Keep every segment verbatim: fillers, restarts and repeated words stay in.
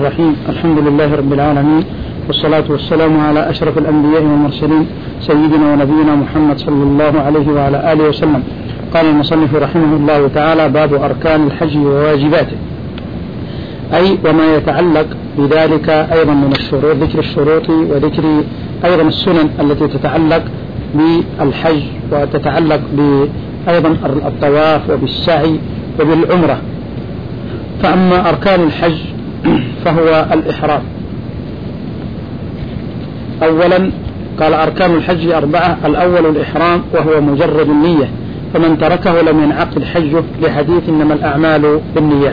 الرحيم. الحمد لله رب العالمين، والصلاة والسلام على أشرف الأنبياء والمرسلين سيدنا ونبينا محمد صلى الله عليه وعلى آله وسلم. قال المصنف رحمه الله تعالى: باب أركان الحج وواجباته، أي وما يتعلق بذلك أيضا من الشروط، ذكر الشروط وذكر أيضا السنن التي تتعلق بالحج وتتعلق أيضا الطواف وبالسعي وبالعمرة. فأما أركان الحج فهو الإحرام. أولا قال: أركان الحج أربعة. الأول الإحرام، وهو مجرد النية، فمن تركه لم ينعقد حجه، لحديث إنما الأعمال بالنيات.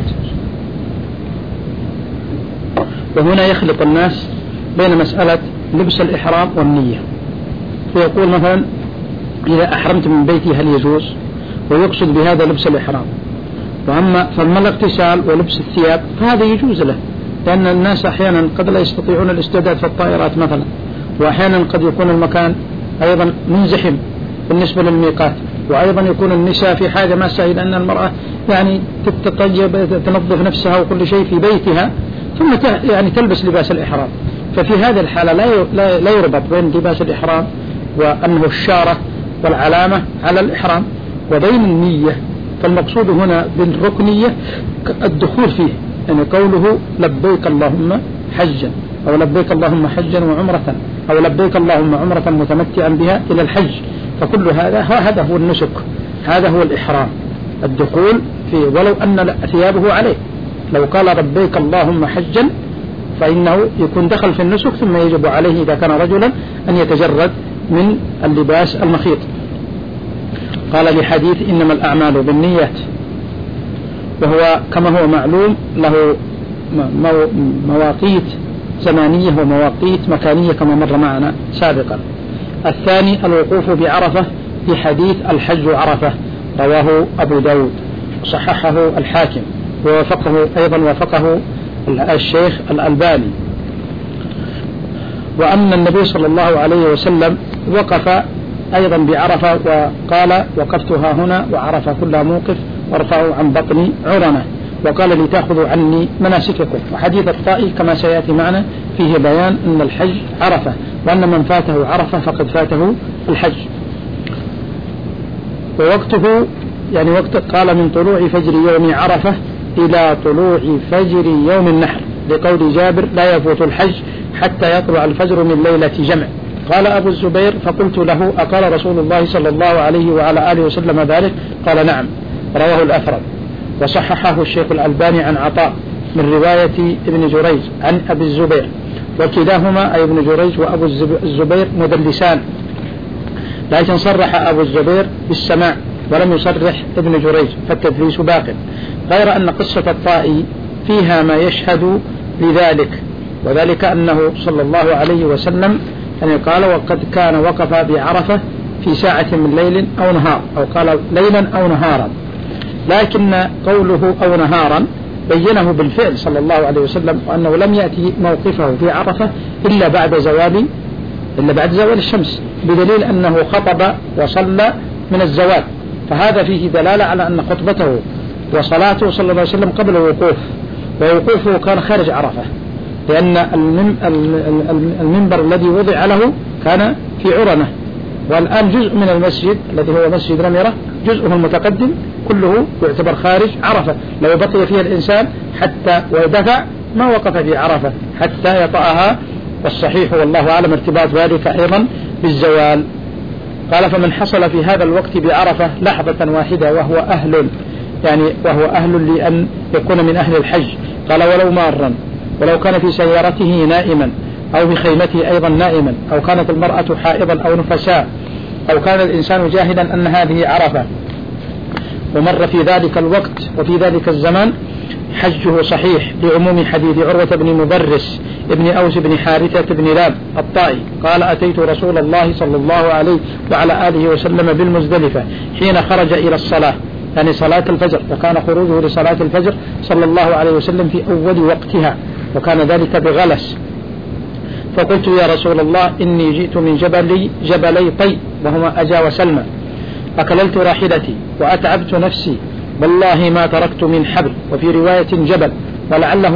وهنا يخلط الناس بين مسألة لبس الإحرام والنية، فيقول مثلا: إذا أحرمت من بيتي هل يجوز؟ ويقصد بهذا لبس الإحرام. وأما فأما الاغتسال ولبس الثياب فهذا يجوز له، لأن الناس أحيانا قد لا يستطيعون الاستعداد في الطائرات مثلا، وأحيانا قد يكون المكان أيضا منزحم بالنسبة للميقات، وأيضا يكون النساء في حاجة ماسة إلى أن المرأة يعني تتطيب تنظف نفسها وكل شيء في بيتها، ثم يعني تلبس لباس الإحرام. ففي هذه الحالة لا لا يربط بين لباس الإحرام وأنه الشارة والعلامة على الإحرام وبين النية. فالمقصود هنا بالركنية الدخول فيه، يعني قوله لبيك اللهم حجا، أو لبيك اللهم حجا وعمرة، أو لبيك اللهم عمرة متمتعا بها إلى الحج. فكل هذا هذا هو النسك، هذا هو الإحرام، الدخول فيه، ولو أن ثيابه عليه. لو قال لبيك اللهم حجا فإنه يكون دخل في النسك، ثم يجب عليه إذا كان رجلا أن يتجرد من اللباس المخيط. قال: لحديث إنما الأعمال بالنيات، وهو كما هو معلوم له مواقيت زمانية ومواقيت مكانية كما مر معنا سابقا. الثاني الوقوف بعرفة، في حديث الحج عرفة، رواه أبو داود، صححه الحاكم، ووافقه أيضا وافقه الشيخ الألباني. وأن النبي صلى الله عليه وسلم وقف أيضا بعرفة، وقال: وقفتها هنا وعرفة كلها موقف، وارفعوا عن بطني عرنة، وقال: لتأخذوا عني مناسككم. وحديث الطائي كما سيأتي معنا فيه بيان أن الحج عرفة، وأن من فاته عرفة فقد فاته الحج. ووقته يعني وقت قال: من طلوع فجر يوم عرفة إلى طلوع فجر يوم النحر، لقول جابر: لا يفوت الحج حتى يطلع الفجر من ليلة جمع. قال أبو الزبير: فقلت له: أقال رسول الله صلى الله عليه وعلى آله وسلم ذلك؟ قال: نعم. رواه الأفرد، وصححه الشيخ الألباني عن عطاء من رواية ابن جريج عن أبي الزبير، وكلاهما أي ابن جريج وأبو الزبير مدلسان، لكن صرح أبو الزبير بالسماع ولم يصرح ابن جريج، فالتدليس باق، غير أن قصة الطائي فيها ما يشهد لذلك، وذلك أنه صلى الله عليه وسلم يعني قال: وقد كان وقف بعرفة في ساعة من ليل أو نهار، أو قال ليلا أو نهارا، لكن قوله أو نهارا بينه بالفعل صلى الله عليه وسلم، وأنه لم يأتي موقفه في عرفة إلا بعد زوال إلا بعد زوال الشمس، بدليل أنه خطب وصلى من الزوال. فهذا فيه دلالة على أن خطبته وصلاته صلى الله عليه وسلم قبل الوقوف، ووقوفه كان خارج عرفة، لأن المنبر الذي وضع له كان في عرنة، والآن جزء من المسجد الذي هو مسجد نمرة جزءه المتقدم كله يعتبر خارج عرفة. لو بقي فيها الإنسان حتى ودفع ما وقف في عرفة حتى يطأها، والصحيح والله أعلم ارتباط ذلك أيضا بالزوال. قال: فمن حصل في هذا الوقت بعرفة لحظة واحدة وهو أهل يعني وهو أهل لأن يكون من أهل الحج، قال: ولو مارا، ولو كان في سيارته نائما، أو بخيمته أيضا نائما، أو كانت المرأة حائضا أو نفساء، أو كان الإنسان جاهلا أن هذه عرفة، ومر في ذلك الوقت وفي ذلك الزمان، حجه صحيح، لعموم حديث عروة بن مدرس ابن أوس بن حارثة بن لاب الطائي قال: أتيت رسول الله صلى الله عليه وعلى آله وسلم بالمزدلفة حين خرج إلى الصلاة، يعني صلاة الفجر، وكان خروجه لصلاة الفجر صلى الله عليه وسلم في أول وقتها، وكان ذلك بغلس. فقلت: يا رسول الله، إني جئت من جبلي جبلي طي، وهما أجا وسلمى، أكللت راحلتي وأتعبت نفسي، والله ما تركت من حبل، وفي رواية جبل، ولعله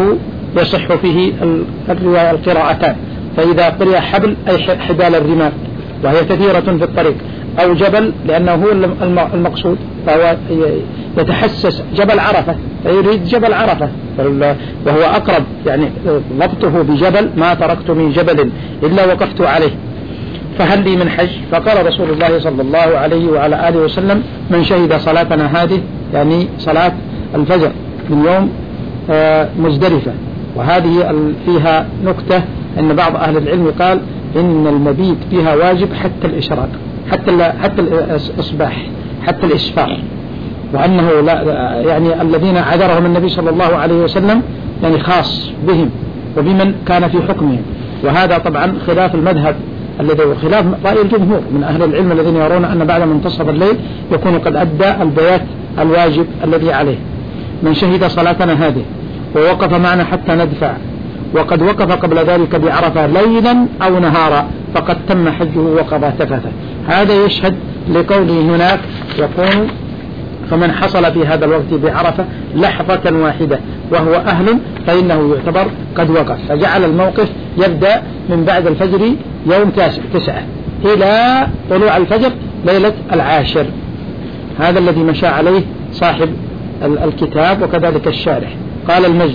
يصح فيه الرواية القراءتان. فإذا قرأ حبل أي حبال الرمال وهي كثيرة في الطريق، أو جبل لأنه هو المقصود، فهو يتحسس جبل عرفة فيريد جبل عرفة وهو أقرب، يعني ضبطه بجبل ما تركت من جبل إلا وقفت عليه. فهل لي من حج؟ فقال رسول الله صلى الله عليه وعلى آله وسلم: من شهد صلاتنا هذه، يعني صلاة الفجر من يوم مزدلفة. وهذه فيها نكتة أن بعض أهل العلم قال إن المبيت فيها واجب حتى الإشراق، حتى حتى الإصباح، حتى الإسفار، وأنه لا يعني الذين عذرهم النبي صلى الله عليه وسلم يعني خاص بهم وبمن كان في حكمهم. وهذا طبعا خلاف المذهب الذي هو خلاف رأي الجمهور من أهل العلم الذين يرون أن بعد منتصف الليل يكون قد أدى البيات الواجب الذي عليه. من شهد صلاتنا هذه ووقف معنا حتى ندفع وقد وقف قبل ذلك بعرفة ليلا أو نهارا فقد تم حجه وقضى تفثه. هذا يشهد لقوله هناك يكون فمن حصل في هذا الوقت بعرفة لحظة واحدة وهو أهل فإنه يعتبر قد وقف. فجعل الموقف يبدأ من بعد الفجر يوم تسعة إلى طلوع الفجر ليلة العاشر. هذا الذي مشى عليه صاحب الكتاب وكذلك الشارح. قال المجد: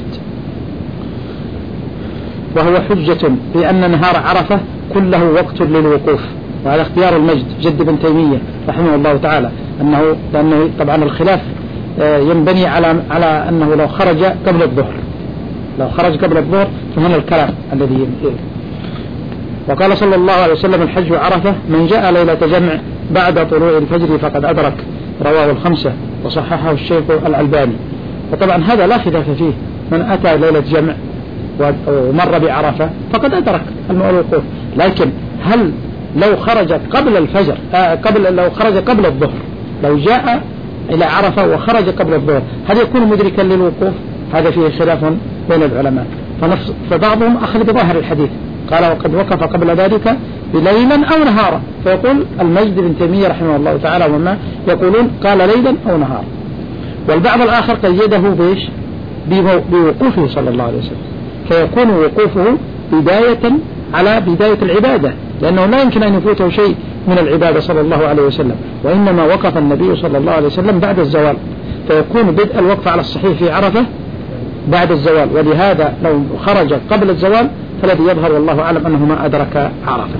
وهو حجة بأن نهار عرفة كله وقت للوقوف. وهذا اختيار المجد جد بن تيمية رحمه الله تعالى، أنه لأنه طبعا الخلاف ينبني على على أنه لو خرج قبل الظهر لو خرج قبل الظهر فهنا الكلام الذي ينبني. وقال صلى الله عليه وسلم: الحج عرفة، من جاء ليلة جمع بعد طلوع الفجر فقد أدرك. رواه الخمسة وصححه الشيخ الألباني. وطبعا هذا لا خلاف فيه، من أتى ليلة جمع ومر بعرفة فقد أدرك الوقوف. لكن هل لو خرج قبل الفجر آه قبل لو خرج قبل الظهر، لو جاء إلى عرفة وخرج قبل الظهر هل يكون مدركا للوقوف؟ هذا فيه خلاف بين العلماء. فبعضهم أخذ بظاهر الحديث قال: وقد وقف قبل ذلك بليلا أو نهارا. فيقول المجد بن تيمية رحمه الله تعالى وما يقولون قال ليلا أو نهارا. والبعض الآخر قيده بيش بوقوفه صلى الله عليه وسلم، فيكون وقوفه بداية على بداية العبادة، لأنه لا يمكن أن يفوته شيء من العبادة صلى الله عليه وسلم، وإنما وقف النبي صلى الله عليه وسلم بعد الزوال، فيكون بدء الوقف على الصحيح في عرفة بعد الزوال. ولهذا لو خرج قبل الزوال فالذي يظهر والله أعلم أنه ما أدرك عرفة.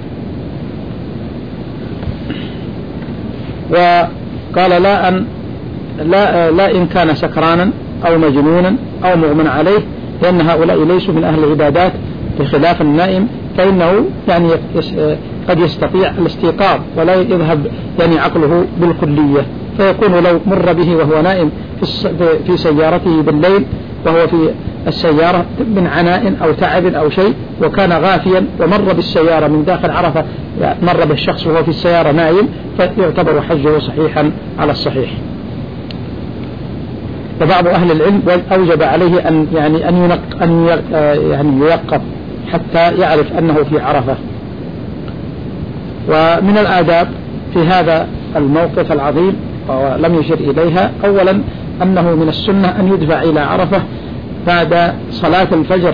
وقال: لا أن لا, لا إن كان سكرانا أو مجنونا أو مغمى عليه، لأن هؤلاء ليسوا من أهل العبادات بخلاف النائم، فإنه يعني قد يستطيع الاستيقاظ ولا يذهب يعني عقله بالكلية، فيكون لو مر به وهو نائم في سيارته بالليل وهو في السيارة من عناء أو تعب أو شيء وكان غافيا ومر بالسيارة من داخل عرفة، مر بالشخص وهو في السيارة نائم، فيعتبر حجه صحيحا على الصحيح. وبعض أهل العلم أوجب عليه أن يعني أن ينق أن يعني ييقظ حتى يعرف أنه في عرفة. ومن الآداب في هذا الموقف العظيم ولم يشر إليها، أولا أنه من السنة أن يدفع إلى عرفة بعد صلاة الفجر،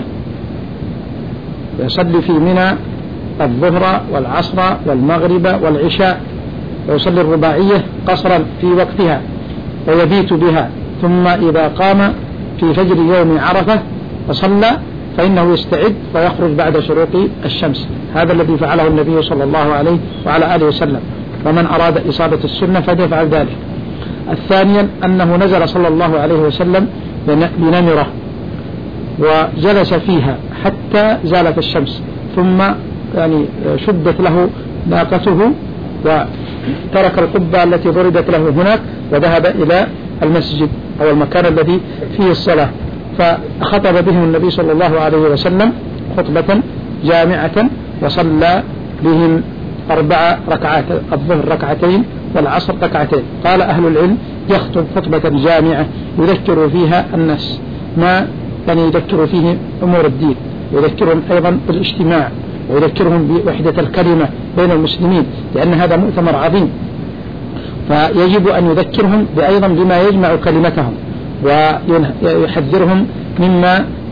يصلي في منى الظهر والعصر والمغرب والعشاء، ويصلي الرباعية قصرا في وقتها ويبيت بها، ثم إذا قام في فجر يوم عرفة وصلى فإنه يستعد ويخرج بعد شروق الشمس. هذا الذي فعله النبي صلى الله عليه وعلى آله وسلم، ومن أراد إصابة السنة فليفعل ذلك. الثانيا أنه نزل صلى الله عليه وسلم بنمرة وجلس فيها حتى زالت الشمس، ثم يعني شدت له ناقته وترك القبة التي ضربت له هناك وذهب إلى المسجد أو المكان الذي فيه الصلاة، فخطب بهم النبي صلى الله عليه وسلم خطبة جامعة وصلى بهم أربع ركعات، الظهر ركعتين والعصر ركعتين. قال أهل العلم: يخطب خطبة جامعة يذكر فيها الناس ما يعني يذكر فيه أمور الدين، ويذكرهم أيضا بالاجتماع، ويذكرهم بوحدة الكلمة بين المسلمين، لأن هذا مؤتمر عظيم، فيجب أن يذكرهم بأيضا بما يجمع كلمتهم ويحذرهم مما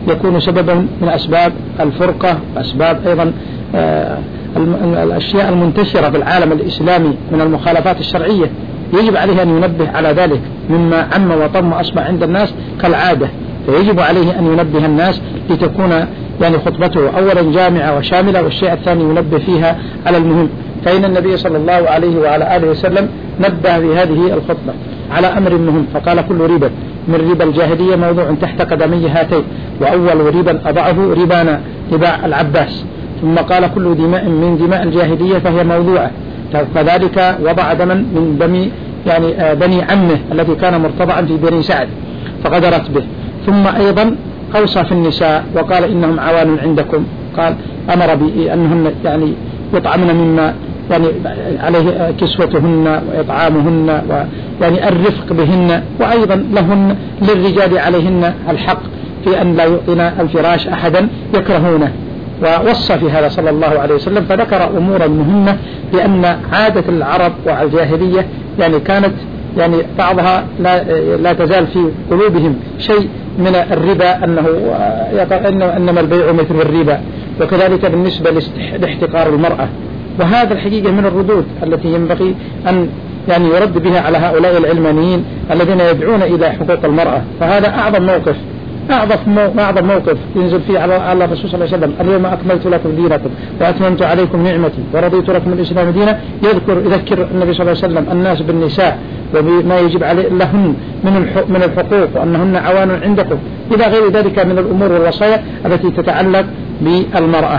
يكون سببا من أسباب الفرقة وأسباب أيضا الأشياء المنتشرة في العالم الإسلامي من المخالفات الشرعية، يجب عليه أن ينبه على ذلك مما عم وطم أصبح عند الناس كالعادة، فيجب عليه أن ينبه الناس لتكون يعني خطبته أولا جامعة وشاملة، والشيء الثاني ينبه فيها على المهم. فإن النبي صلى الله عليه وعلى آله وسلم نبه بهذه الخطبة على أمر مهم، فقال كل ربا من ربا الجاهلية موضوع تحت قدمي هاتين، وأول ربا أضعه ربانا ربا العباس، ثم قال كل دماء من دماء الجاهلية فهي موضوعة، فذلك وضع دما من دم يعني بني عمه الذي كان مرتضعا في بني سعد فغدرت به. ثم أيضا أوصى في النساء وقال إنهم عوان عندكم، قال أمر بأنهن يعني يطعمن مما يعني عليه كسوتهن وإطعامهن ويعني الرفق بهن، وأيضا لهن للرجال عليهن الحق في أن لا يعطينا الفراش أحدا يكرهونه، ووصى في هذا صلى الله عليه وسلم. فذكر أمورا مهمة بأن عادة العرب والجاهلية يعني كانت يعني بعضها لا, لا تزال في قلوبهم شيء من الربا، أنه أنما البيع مثل الربا، وكذلك بالنسبة لاحتقار المرأة. وهذا الحقيقة من الردود التي ينبغي أن يعني يرد بها على هؤلاء العلمانيين الذين يدعون إلى حقوق المرأة. فهذا أعظم موقف أعظم موقف ينزل فيه على الرسول صلى الله عليه وسلم: اليوم أكملت لكم دينكم وأتممت عليكم نعمتي ورضيت لكم الإسلام دينا. يذكر يذكر النبي صلى الله عليه وسلم الناس بالنساء وبما يجب عليه لهن من الحقوق وأنهن عوان عندكم، إلى غير ذلك من الأمور والوصايا التي تتعلق بالمرأة.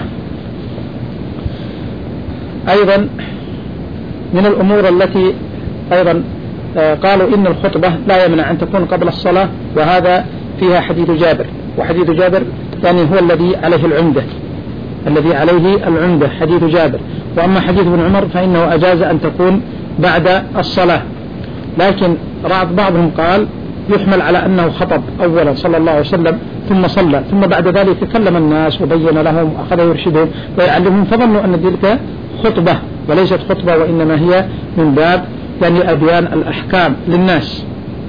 أيضا من الأمور التي أيضا قالوا إن الخطبة لا يمنع أن تكون قبل الصلاة، وهذا فيها حديث جابر، وحديث جابر يعني هو الذي عليه العمدة الذي عليه العمدة حديث جابر. وأما حديث ابن عمر فإنه أجاز أن تكون بعد الصلاة، لكن بعضهم قال يحمل على أنه خطب أولا صلى الله عليه وسلم ثم صلى، ثم بعد ذلك كلم الناس وبين لهم وأخذ يرشدهم ويعلمهم، فظنوا أن تلك خطبة وليست خطبة، وإنما هي من باب يعني أبيان الأحكام للناس.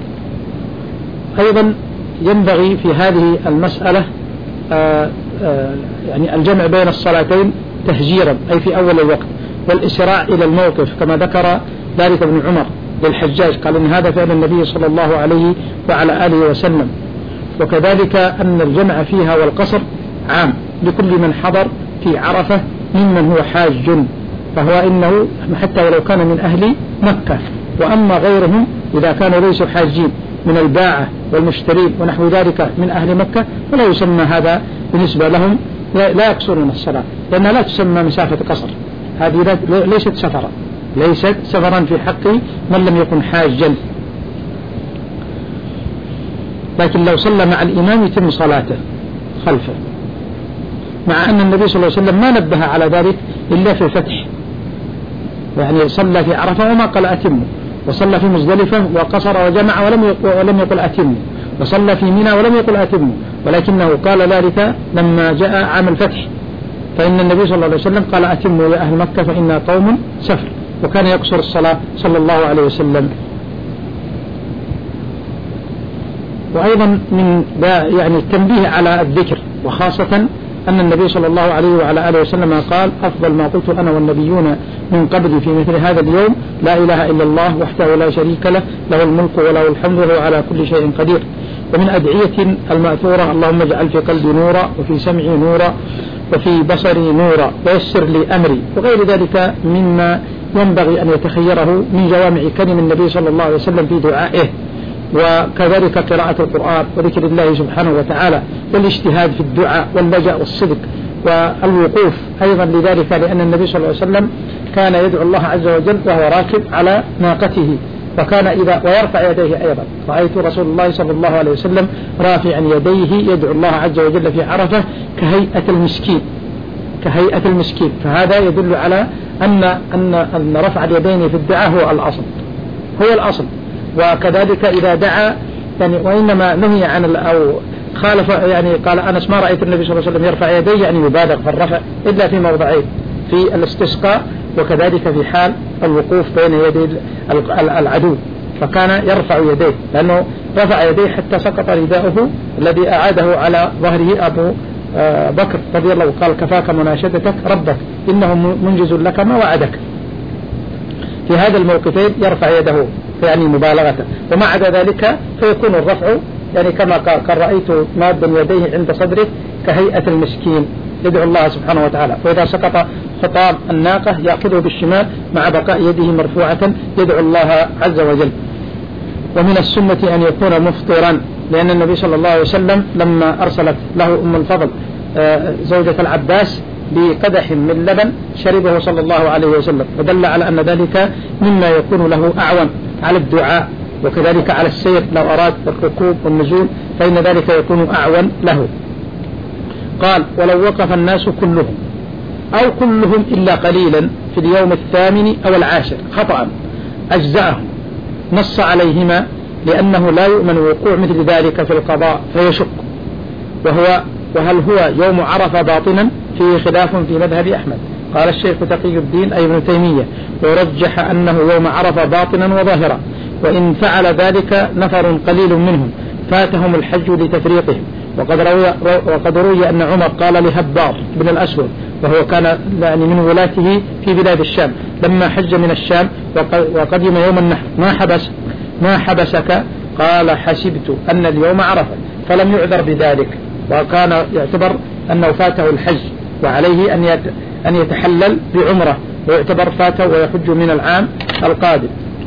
أيضا ينبغي في هذه المسألة آآ آآ يعني الجمع بين الصلاتين تهجيرا، أي في أول الوقت، والإسراع إلى الموقف كما ذكر ذلك ابن عمر للحجاج، قال إن هذا فعل النبي صلى الله عليه وعلى آله وسلم. وكذلك أن الجمع فيها والقصر عام لكل من حضر في عرفة ممن هو حاج، فهو إنه حتى ولو كان من أهل مكة. وأما غيرهم إذا كانوا ليسوا حاجين من الباعة والمشترين ونحو ذلك من أهل مكة فلا يسمى هذا بالنسبة لهم، لا يقصرون الصلاة، لأنها لا تسمى مسافة قصر، هذه ليست سفرا ليست سفرا في حق من لم يكن حاجا. لكن لو صلى مع الإمام يتم صلاته خلفه، مع أن النبي صلى الله عليه وسلم ما نبه على ذلك إلا في الفتح، يعني صلى في عرفة وما قال أتمه، وصلى في مزدلفة وقصر وجمع ولم ولم يقل أتمه، وصلى في منى ولم يقل أتمه، ولكنه قال ذلك لما جاء عام الفتح، فإن النبي صلى الله عليه وسلم قال أتموا يا أهل مكة فإنا قوم سفر، وكان يقصر الصلاة صلى الله عليه وسلم. وأيضا من يعني التنبيه على الذكر، وخاصة أن النبي صلى الله عليه وعلى آله وسلم قال: أفضل ما قلت أنا والنبيون من قبلي في مثل هذا اليوم لا إله إلا الله وحده لا شريك له، له الملك وله الحمد وهو على كل شيء قدير. ومن أدعية المأثورة: اللهم اجعل في قلبي نورا وفي سمعي نورا وفي بصري نورا ويسر لي أمري، وغير ذلك مما ينبغي أن يتخيره من جوامع كلم النبي صلى الله عليه وسلم في دعائه. وكذلك قراءة القرآن وذكر الله سبحانه وتعالى، والاجتهاد في الدعاء واللجأ والصدق والوقوف أيضا لذلك، لأن النبي صلى الله عليه وسلم كان يدعو الله عز وجل وهو راكب على ناقته، وكان إذا ويرفع يديه أيضا. رأيت رسول الله صلى الله عليه وسلم رافعا يديه يدعو الله عز وجل في عرفة كهيئة المسكين كهيئة المسكين فهذا يدل على أن أن أن رفع اليدين في الدعاء هو الأصل هو الأصل وكذلك إذا دعا يعني، وإنما نهي عن أو خالف يعني قال أنس: ما رأيت النبي صلى الله عليه وسلم يرفع يديه، يعني يبالغ في الرفع إلا في موضعين: في الاستسقاء وكذلك في حال الوقوف بين يدي العدو. فكان يرفع يديه، لأنه رفع يديه حتى سقط رداؤه الذي أعاده على ظهره أبو بكر رضي الله عنه، قال كفاك مناشدتك ربك إنه منجز لك ما وعدك. في هذا الموقفين يرفع يده يعني مبالغة، وما عدا ذلك فيكون الرفع يعني كما قال رأيت مادا يديه عند صدره كهيئة المسكين يدعو الله سبحانه وتعالى، فإذا سقط خطام الناقة يأخذه بالشمال مع بقاء يده مرفوعة يدعو الله عز وجل. ومن السنة أن يكون مفطرا، لأن النبي صلى الله عليه وسلم لما أرسلت له أم الفضل زوجة العباس بقدح من لبن شربه صلى الله عليه وسلم، فدل على أن ذلك مما يكون له أعون على الدعاء، وكذلك على السير لو أراد الركوب والنزول فإن ذلك يكون أعون له. قال ولو وقف الناس كلهم أو كلهم إلا قليلا في اليوم الثامن أو العاشر خطأ أجزأهم، نص عليهما لأنه لا يؤمن وقوع مثل ذلك في القضاء فيشق. وهو وهل هو يوم عرفة باطنا فيه خلاف في مذهب أحمد. قال الشيخ تقي الدين أي ابن تيمية ورجح أنه يوم عرفة باطنا وظاهرا، وإن فعل ذلك نفر قليل منهم فاتهم الحج لتفريطهم. وقد روي, وقد روي أن عمر قال لهبار بن الأسود وهو كان يعني من ولاته في بلاد الشام لما حج من الشام وقدم يوم النحر ما حبس ما حبسك؟ قال حسبت أن اليوم عرفة، فلم يعذر بذلك، وكان يعتبر أنه فاته الحج وعليه أن أن يتحلل بعمرة ويعتبر فاته ويحج من العام القادم.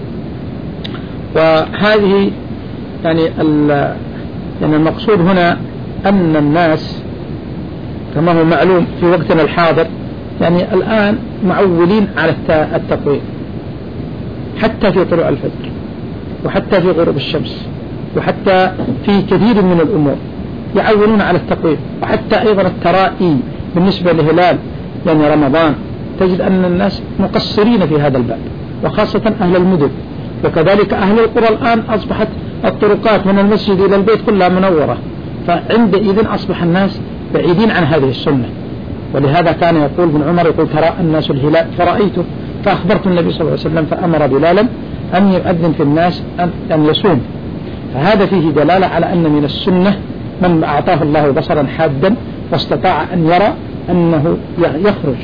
وهذه يعني يعني المقصود هنا أن الناس كما هو معلوم في وقتنا الحاضر يعني الآن معولين على التقويم، حتى في طلوع الفجر وحتى في غروب الشمس وحتى في كثير من الأمور يعولون على التقويم، وحتى أيضا الترائي بالنسبة لهلال يعني رمضان تجد أن الناس مقصرين في هذا الباب، وخاصة أهل المدن، وكذلك أهل القرى. الآن أصبحت الطرقات من المسجد إلى البيت كلها منورة، فعندئذ أصبح الناس بعيدين عن هذه السنة. ولهذا كان يقول ابن عمر يقول ترى الناس الهلال فرأيته فأخبرت النبي صلى الله عليه وسلم فأمر بلالا أن يؤذن في الناس أن يصوم. فهذا فيه دلالة على أن من السنة من أعطاه الله بصرا حادا واستطاع أن يرى أنه يخرج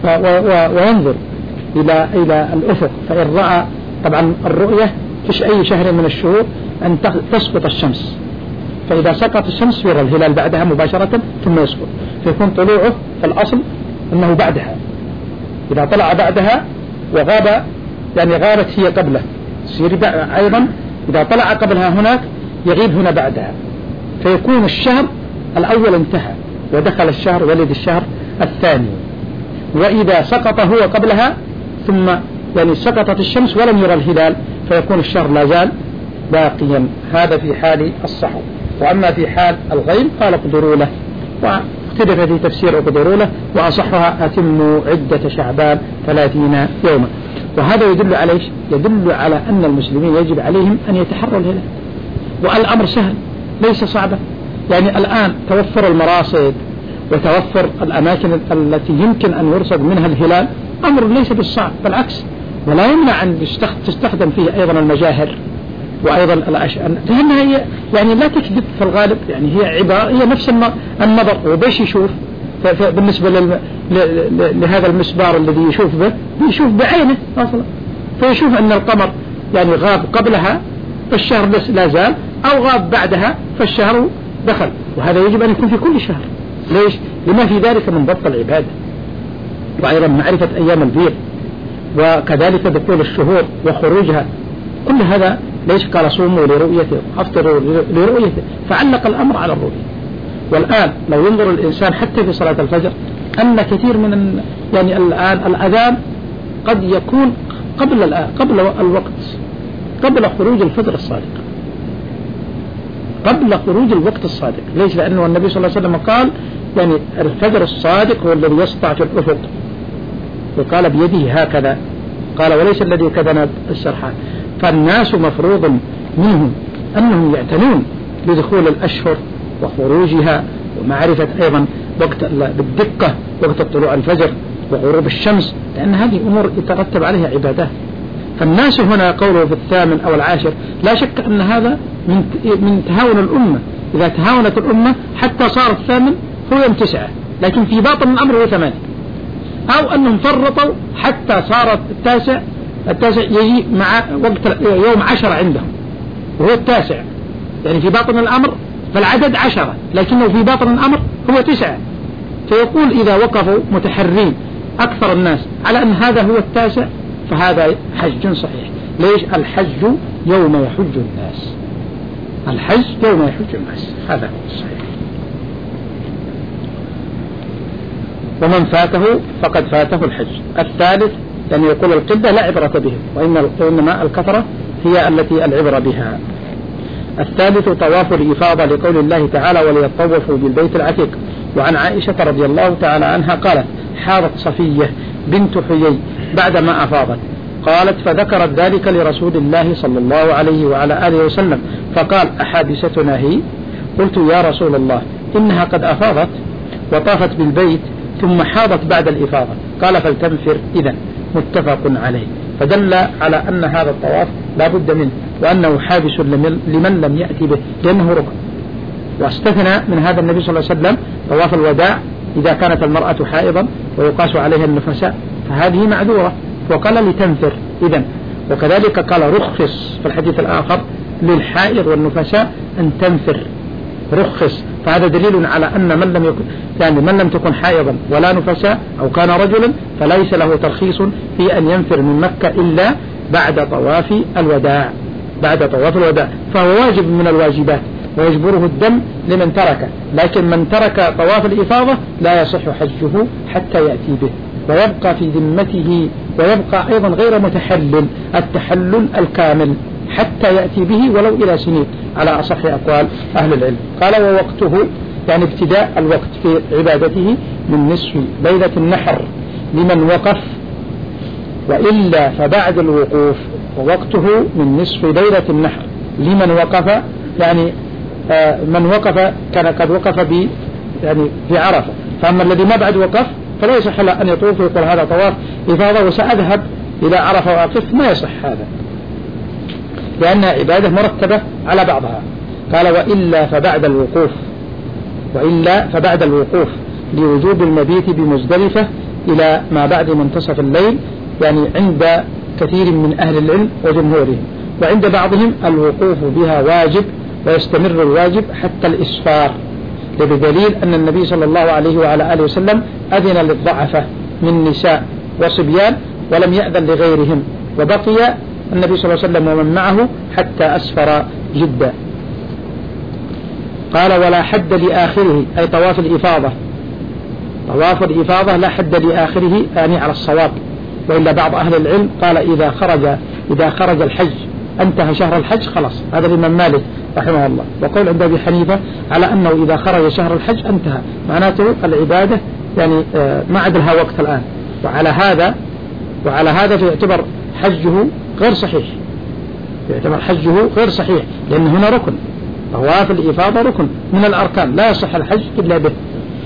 وينظر إلى إلى الأفق، فإن رأى طبعا الرؤية فيش أي شهر من الشهور أن تسقط الشمس، فإذا سقط الشمس يرى الهلال بعدها مباشرة ثم يسقط، فيكون طلوعه في الأصل أنه بعدها. إذا طلع بعدها وغاب يعني غابت هي قبله يصير أيضا إذا طلع قبلها هناك يغيب هنا بعدها، فيكون الشهر الأول انتهى ودخل الشهر ولد الشهر الثاني. وإذا سقط هو قبلها ثم يعني سقطت الشمس ولم يرى الهلال فيكون الشهر لا زال باقيا. هذا في حال السحر. وأما في حال الغيم قال اقدروا له، واختلف في تفسير اقدروا له، وأصحها أتموا عدة شعبان ثلاثين يوما. وهذا يدل على يدل على أن المسلمين يجب عليهم أن يتحروا الهلال، والأمر سهل ليس صعبا. يعني الآن توفر المراصد وتوفر الأماكن التي يمكن أن يرصد منها الهلال أمر ليس بالصعب، بالعكس، ولا يمنع أن تستخدم فيه أيضا المجاهر وأيضا الأشعة، لأنها هي يعني لا تكذب في الغالب، يعني هي عبارة هي نفس النظر. وبيش يشوف بالنسبة لهذا المسبار الذي يشوف به يشوف بعينه أصلا، فيشوف أن القمر يعني غاب قبلها فالشهر لا زال، أو غاب بعدها فالشهر دخل. وهذا يجب أن يكون في كل شهر. ليش؟ لما في ذلك من ضبط العبادة، وأيضا معرفة أيام البيض، وكذلك دخول الشهور وخروجها. كل هذا ليش قال صوموا لرؤيته أفطروا لرؤيته، فعلق الأمر على الرؤية. والآن لو ينظر الإنسان حتى في صلاة الفجر أن كثير من يعني الآن الأذان قد يكون قبل الآن قبل الوقت، قبل خروج الفجر الصادق، قبل خروج الوقت الصادق. ليش؟ لأنه النبي صلى الله عليه وسلم قال يعني الفجر الصادق هو الذي يسطع في الأفق، وقال بيده هكذا، قال وليس الذي كذا السرحان. فالناس مفروض منهم أنهم يعتنون بدخول الأشهر وخروجها، ومعرفة أيضا وقت بالدقة وقت طلوع الفجر وغروب الشمس، لأن هذه أمور يترتب عليها عبادات. فالناس هنا قوله في الثامن أو العاشر لا شك أن هذا من من تهاون الأمة. إذا تهاونت الأمة حتى صار الثامن هو يوم تسعة، لكن في باطن الأمر هو ثمانية، أو أنهم فرطوا حتى صار التاسع التاسع يجي مع وقت يوم عشرة عندهم وهو التاسع، يعني في باطن الأمر فالعدد عشرة لكنه في باطن الأمر هو تسعة. فيقول إذا وقفوا متحرين أكثر الناس على أن هذا هو التاسع فهذا حج صحيح. ليش؟ الحج يوم يحج الناس، الحج يوم يحج الناس، هذا هو الصحيح. ومن فاته فقد فاته الحج. الثالث يعني يقول القلة لا عبرة بهم، وإنما الكثرة هي التي العبرة بها. الثالث طواف الإفاضة لقول الله تعالى وليطوفوا بالبيت العتيق. وعن عائشة رضي الله تعالى عنها قالت حاضت صفية بنت حيي بعدما أفاضت، قالت فذكرت ذلك لرسول الله صلى الله عليه وعلى آله وسلم فقال أحادثتنا هي؟ قلت يا رسول الله إنها قد أفاضت وطافت بالبيت ثم حاضت بعد الإفاضة، قال فلتنفر إذن، متفق عليه. فدل على أن هذا الطواف لا بد منه وأنه حابس لمن لم يأتي به لأنه ركن. واستثنى من هذا النبي صلى الله عليه وسلم طواف الوداع إذا كانت المرأة حائضا ويقاس عليها النفساء فهذه معذورة، وقال لتنفر إذن. وكذلك قال رخص في الحديث الآخر للحائض والنفساء أن تنفر، رخص. فهذا دليل على أن من لم يكن يعني من لم تكن حائضا ولا نفساء أو كان رجلا فليس له ترخيص في أن ينفر من مكة إلا بعد طواف الوداع، بعد طواف الوداع، فهو واجب من الواجبات ويجبره الدم لمن ترك. لكن من ترك طواف الإفاضة لا يصح حجه حتى يأتي به ويبقى في ذمته، ويبقى أيضا غير متحلل التحلل الكامل حتى يأتي به ولو إلى سنين على أصح أقوال أهل العلم. قال ووقته يعني ابتداء الوقت في عبادته من نصف ليلة النحر لمن وقف، وإلا فبعد الوقوف. ووقته من نصف ليلة النحر لمن وقف، يعني آه من وقف كان قد وقف ب يعني في عرفة، فأما الذي ما بعد وقف فلا يصح له أن يطوف ويقول هذا طواف إفاضة وسأذهب إلى عرفة وأقف، ما يصح هذا لأنها عبادة مرتبة على بعضها. قال وإلا فبعد الوقوف، وإلا فبعد الوقوف لوجوب المبيت بمزدلفة إلى ما بعد منتصف الليل، يعني عند كثير من أهل العلم وجمهورهم، وعند بعضهم الوقوف بها واجب ويستمر الواجب حتى الإسفار، بدليل أن النبي صلى الله عليه وعلى آله وسلم أذن للضعفة من نساء وصبيان ولم يأذن لغيرهم، وبقي النبي صلى الله عليه وسلم ومن معه حتى أسفر جدا. قال ولا حد لآخره أي طواف الإفاضة، طواف الإفاضة لا حد لآخره يعني على الصواب، وإلا بعض أهل العلم قال إذا خرج إذا خرج الحج انتهى شهر الحج خلاص، هذا الإمام مالك رحمه الله. وقول عند أبي حنيفة على أنه إذا خرج شهر الحج انتهى، معناته العبادة يعني ما عاد لها وقت الآن. وعلى هذا وعلى هذا فيعتبر حجه غير صحيح، يعتبر حجه غير صحيح لأن هنا ركن، طواف الإفاضة ركن من الأركان لا يصح الحج إلا به.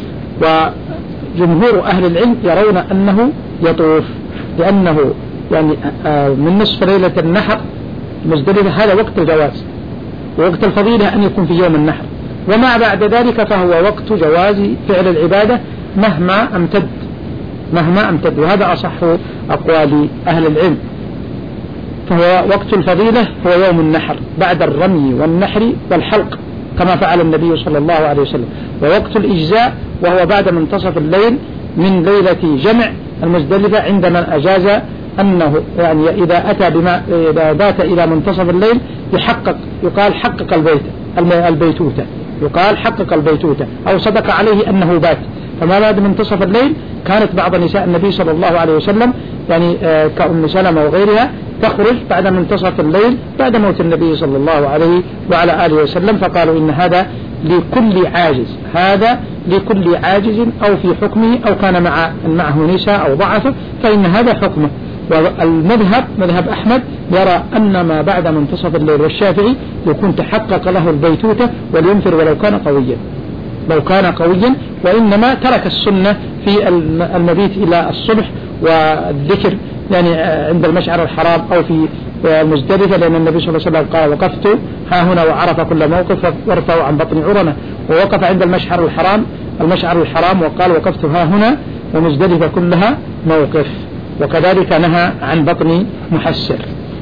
وجمهور أهل العلم يرون أنه يطوف لأنه يعني من نصف ليلة النحر مزدلفة هذا وقت الجواز، ووقت الفضيلة أن يكون في يوم النحر، وما بعد ذلك فهو وقت جواز فعل العبادة مهما امتد مهما امتد وهذا أصح أقوال أهل العلم. فهو وقت الفضيلة هو يوم النحر بعد الرمي والنحر والحلق كما فعل النبي صلى الله عليه وسلم، ووقت الإجزاء وهو بعد منتصف الليل من ليلة جمع المزدلفة عند من أجاز أنه يعني إذا أتى بما إذا بات إلى منتصف الليل يحقق يقال حقق البيت البيتوتة يقال حقق البيتوتة أو صدق عليه أنه بات. فما بعد منتصف الليل كانت بعض نساء النبي صلى الله عليه وسلم يعني كأم سلمة وغيرها تخرج بعد منتصف الليل بعد موت النبي صلى الله عليه وعلى آله وسلم، فقالوا إن هذا لكل عاجز، هذا لكل عاجز أو في حكمه أو كان مع معه نساء أو ضعفه فإن هذا حكمه. والمذهب مذهب أحمد يرى أن ما بعد منتصف الليل والشافعي يكون تحقق له البيتوتة ولينفر ولو كان قويا لو كان قويا وإنما ترك السنة في المبيت إلى الصبح والذكر يعني عند المشعر الحرام أو في مزدلفة، لأن النبي صلى الله عليه وسلم قال وقفت ها هنا وعرف كل موقف وارفعوا عن بطن عرنة، ووقف عند المشعر الحرام المشعر الحرام وقال وقفت ها هنا ومزدلفة كلها موقف، وكذلك نهى عن بطن محسر.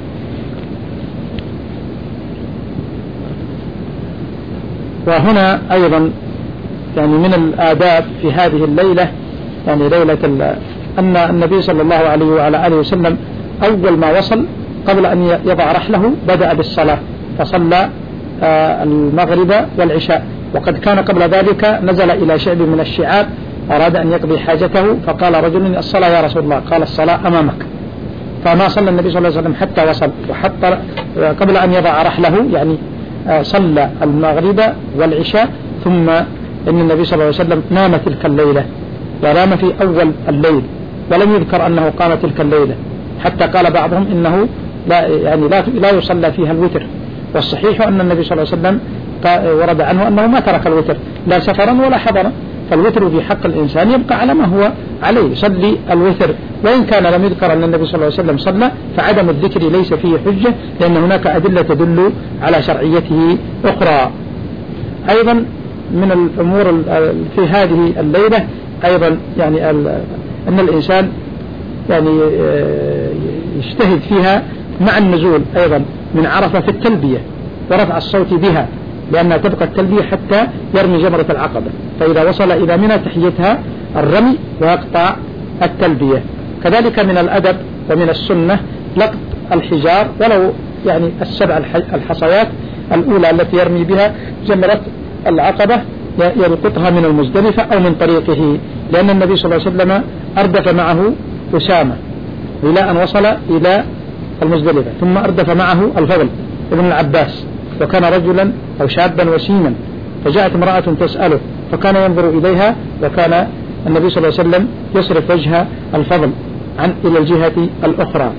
وهنا أيضا يعني من الآداب في هذه الليلة، يعني ليلة أن النبي صلى الله عليه وعلى آله وسلم أول ما وصل قبل أن يضع رحله بدأ بالصلاة، فصلى المغرب والعشاء، وقد كان قبل ذلك نزل إلى شعب من الشعاب أراد أن يقضي حاجته، فقال رجل الصلاة يا رسول الله، قال الصلاة أمامك، فما صلى النبي صلى الله عليه وسلم حتى وصل، وحتى قبل أن يضع رحله يعني صلى المغرب والعشاء. ثم إن النبي صلى الله عليه وسلم نام تلك الليلة، ونام في أول الليل، ولم يذكر أنه قام تلك الليلة، حتى قال بعضهم إنه لا يعني لا لا يصلى فيها الوتر، والصحيح أن النبي صلى الله عليه وسلم ورد عنه أنه ما ترك الوتر لا سفرا ولا حضرا، فالوتر في حق الإنسان يبقى على ما هو عليه، صلي الوتر، وإن كان لم يذكر أن النبي صلى الله عليه وسلم صلى، فعدم الذكر ليس فيه حجة، لأن هناك أدلة تدل على شرعيته أخرى. أيضا من الأمور في هذه الليلة أيضا يعني أن الإنسان يعني يجتهد فيها مع النزول أيضا من عرفة في التلبية ورفع الصوت بها، لأنها تبقى التلبية حتى يرمي جمرة العقبة، فإذا وصل إلى منى تحيتها الرمي ويقطع التلبية. كذلك من الأدب ومن السنة لقط الحجار ولو يعني السبع الحصيات الأولى التي يرمي بها جمرة العقبة يلقطها من المزدلفة أو من طريقه، لأن النبي صلى الله عليه وسلم أردف معه أسامة إلى أن وصل إلى المزدلفة، ثم أردف معه الفضل ابن العباس، وكان رجلا أو شابا وسيما، فجاءت امرأة تسأله فكان ينظر إليها، وكان النبي صلى الله عليه وسلم يصرف وجه الفضل عن إلى الجهة الأخرى،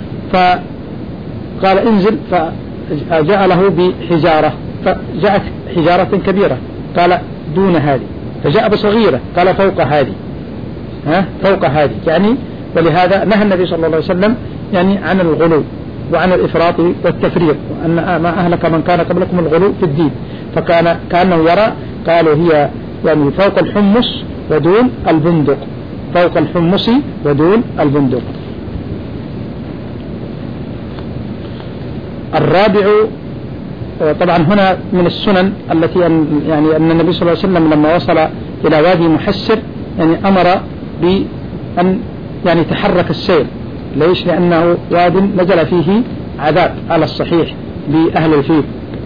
فقال انزل، فجاء له بحجارة، فجاءت حجارة كبيرة، قال دون هذه، فجاء بصغيرة، قال فوق هذه، ها فوق هذه يعني. ولهذا نهى النبي صلى الله عليه وسلم يعني عن الغلو وعن الإفراط والتفريط، وأن ما أهلك من كان قبلكم الغلو في الدين، فكان كأنه يرى، قالوا هي يعني فوق الحمص ودون البندق، فوق الحمص ودون البندق. الرابع طبعا هنا من السنن التي أن يعني أن النبي صلى الله عليه وسلم لما وصل إلى وادي محسر يعني أمر بأن يعني تحرك السير، ليش؟ لأنه واد نزل فيه عذاب على الصحيح بأهل الفيل.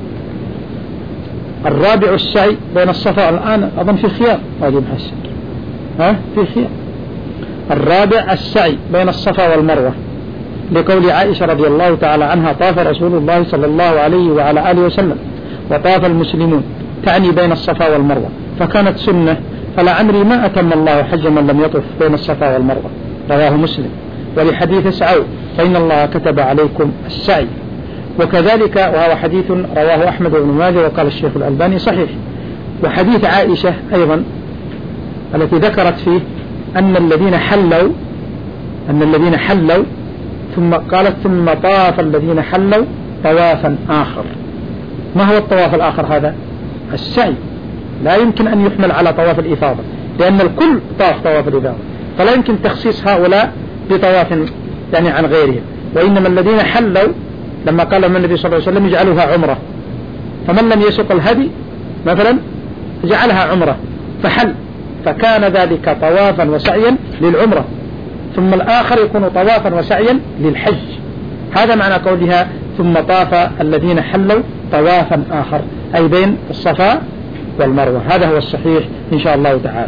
الرابع السعي بين الصفا، الآن أظن في خيار وادي محسر، ها في خيار. الرابع السعي بين الصفا والمروة، لقول عائشة رضي الله تعالى عنها طاف رسول الله صلى الله عليه وعلى آله وسلم وطاف المسلمون، تعني بين الصفا والمروة، فكانت سنة، فلعمري ما أتم الله حج من لم يطف بين الصفا والمروة، رواه مسلم. ولحديث اسعوا فإن الله كتب عليكم السعي، وكذلك وهو حديث رواه أحمد بن ماجه وقال الشيخ الألباني صحيح. وحديث عائشة أيضا التي ذكرت فيه أن الذين حلوا أن الذين حلوا ثم قالت ثم طاف الذين حلوا طوافا آخر. ما هو الطواف الآخر هذا؟ السعي، لا يمكن أن يحمل على طواف الإفاضة، لأن الكل طاف طواف الإفاضة، فلا يمكن تخصيص هؤلاء بطواف يعني عن غيرهم، وإنما الذين حلوا لما قال من النبي صلى الله عليه وسلم يجعلوها عمرة، فمن لم يسق الهدي مثلا جعلها عمرة فحل، فكان ذلك طوافا وسعيا للعمرة، ثم الآخر يكون طوافا وسعيا للحج. هذا معنى قولها ثم طاف الذين حلوا طوافا آخر، أي بين الصفا والمروة. هذا هو الصحيح إن شاء الله تعالى.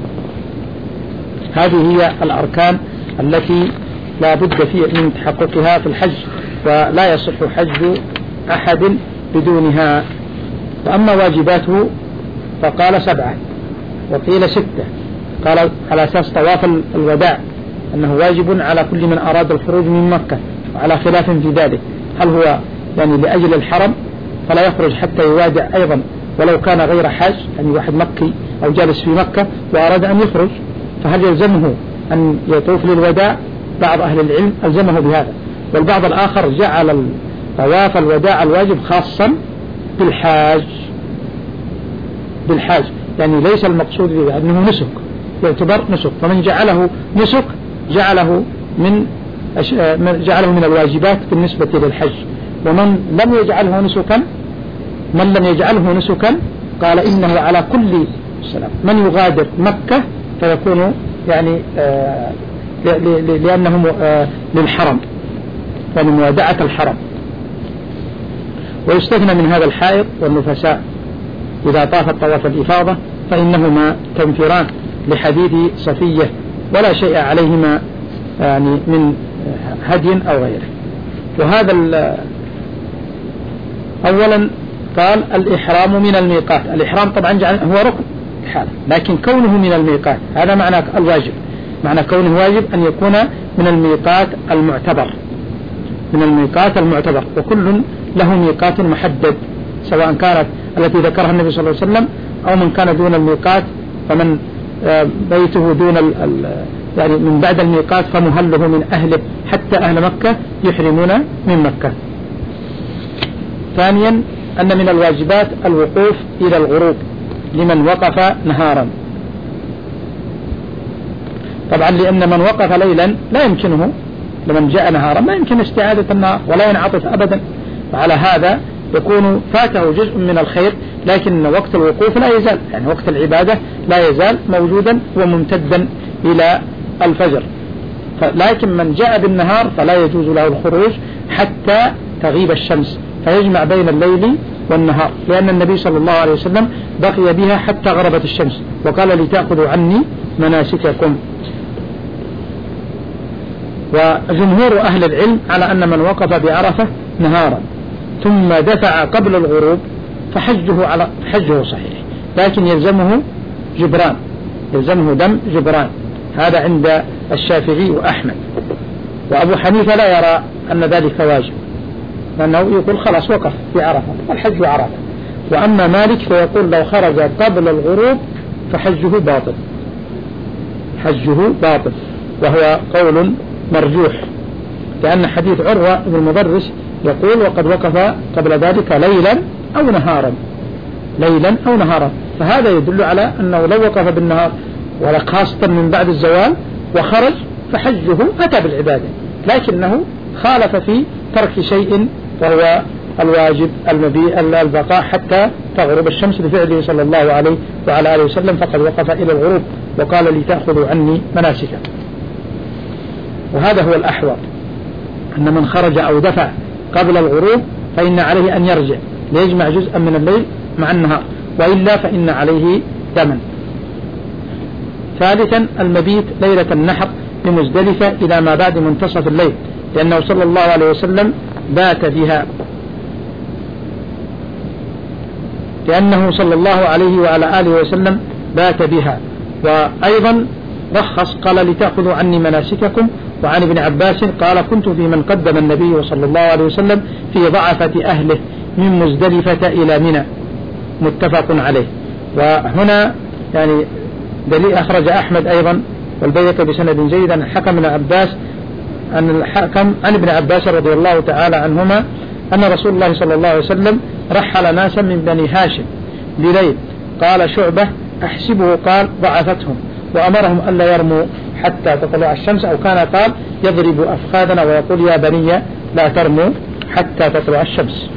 هذه هي الأركان التي لا بد فيه من تحققها في الحج، ولا يصح حج أحد بدونها. وأما واجباته فقال سبعة وقيل ستة، قال على أساس طواف الوداع أنه واجب على كل من أراد الخروج من مكة، وعلى خلاف في ذلك، هل هو يعني لأجل الحرم فلا يخرج حتى يوادع أيضا ولو كان غير حاج، يعني واحد مكي أو جالس في مكة وأراد أن يخرج، فهل يلزمه أن يطوف للوداع بعض أهل العلم ألزمه بهذا، والبعض الآخر جعل طواف الوداع الواجب خاصا بالحاج بالحاج يعني ليس المقصود به أنه نسك، يعتبر نسك، فمن جعله نسك جعله من جعله من الواجبات بالنسبة للحج. ومن لم يجعله نسكا من لم يجعله نسكا قال إنه على كل سلام من يغادر مكة فيكون يعني آه لأنه آه للحرم، يعني موادعة الحرم. ويستثنى من هذا الحائض والنفساء إذا طافت طواف الإفاضة فإنهما تنفران لحديث صفية ولا شيء عليهما يعني من هدي أو غيره. وهذا أولا قال الإحرام من الميقات، الإحرام طبعا هو ركن حاله، لكن كونه من الميقات هذا معنى الواجب، معنى كونه واجب أن يكون من الميقات المعتبر، من الميقات المعتبر، وكل له ميقات محدد سواء كانت التي ذكرها النبي صلى الله عليه وسلم أو من كان دون الميقات، فمن بيته دون يعني من بعد الميقات فمهله من أهله حتى أهل مكة يحرمون من مكة. ثانيا أن من الواجبات الوقوف إلى الغروب لمن وقف نهارا، طبعا لأن من وقف ليلا لا يمكنه، لمن جاء نهارا ما يمكن استعادة النهار ولا ينعطف أبدا، وعلى هذا يكون فاته جزء من الخير، لكن وقت الوقوف لا يزال، يعني وقت العبادة لا يزال موجودا وممتدا إلى الفجر. لكن من جاء بالنهار فلا يجوز له الخروج حتى تغيب الشمس فيجمع بين الليل والنهار، لأن النبي صلى الله عليه وسلم بقي بها حتى غربت الشمس وقال لتأخذوا عني مناسككم. وجمهور أهل العلم على أن من وقف بعرفة نهارا ثم دفع قبل الغروب فحجه على حجه صحيح، لكن يلزمه جبران، يلزمه دم جبران، هذا عند الشافعي وأحمد. وأبو حنيفة لا يرى أن ذلك واجب، لأنه يقول خلاص وقف في عرفة والحج عرفة. وأما مالك فيقول لو خرج قبل الغروب فحجه باطل، حجه باطل، وهو قول مرجوح، لأن حديث عروة بن المضرس يقول وقد وقف قبل ذلك ليلا أو نهارا، ليلا أو نهارا، فهذا يدل على أنه لو وقف بالنهار وخاصة من بعد الزوال وخرج فحجه أتى بالعبادة، لكنه خالف في ترك شيء وهو الواجب المبيء البقاء حتى تغرب الشمس بفعله صلى الله عليه وعلى آله وسلم، فقد وقف إلى الغروب وقال لتأخذوا عني مناسكا. وهذا هو الأحوط، أن من خرج أو دفع قبل الغروب فإن عليه أن يرجع ليجمع جزءا من الليل مع النهار، وإلا فإن عليه دما. ثالثا المبيت ليلة النحر بمزدلفة إلى ما بعد منتصف الليل، لأنه صلى الله عليه وسلم بات بها، لأنه صلى الله عليه وعلى آله وسلم بات بها. وأيضا رخص قال لتأخذوا عني مناسككم. وعن ابن عباس قال كنت في من قدم النبي صلى الله عليه وسلم في ضعفة أهله من مزدلفة إلى منى، متفق عليه. وهنا يعني دليل أخرج أحمد أيضا والبيهقي بسند جيد عن الحكم بن عباس أن الحكم عن ابن عباس رضي الله تعالى عنهما أن رسول الله صلى الله عليه وسلم رحل ناسا من بني هاشم بليل، قال شعبة أحسبه قال ضعفتهم وأمرهم ألا يرموا حتى تطلع الشمس، أو كان قال يضرب أفخاذنا ويقول يا بني لا ترموا حتى تطلع الشمس،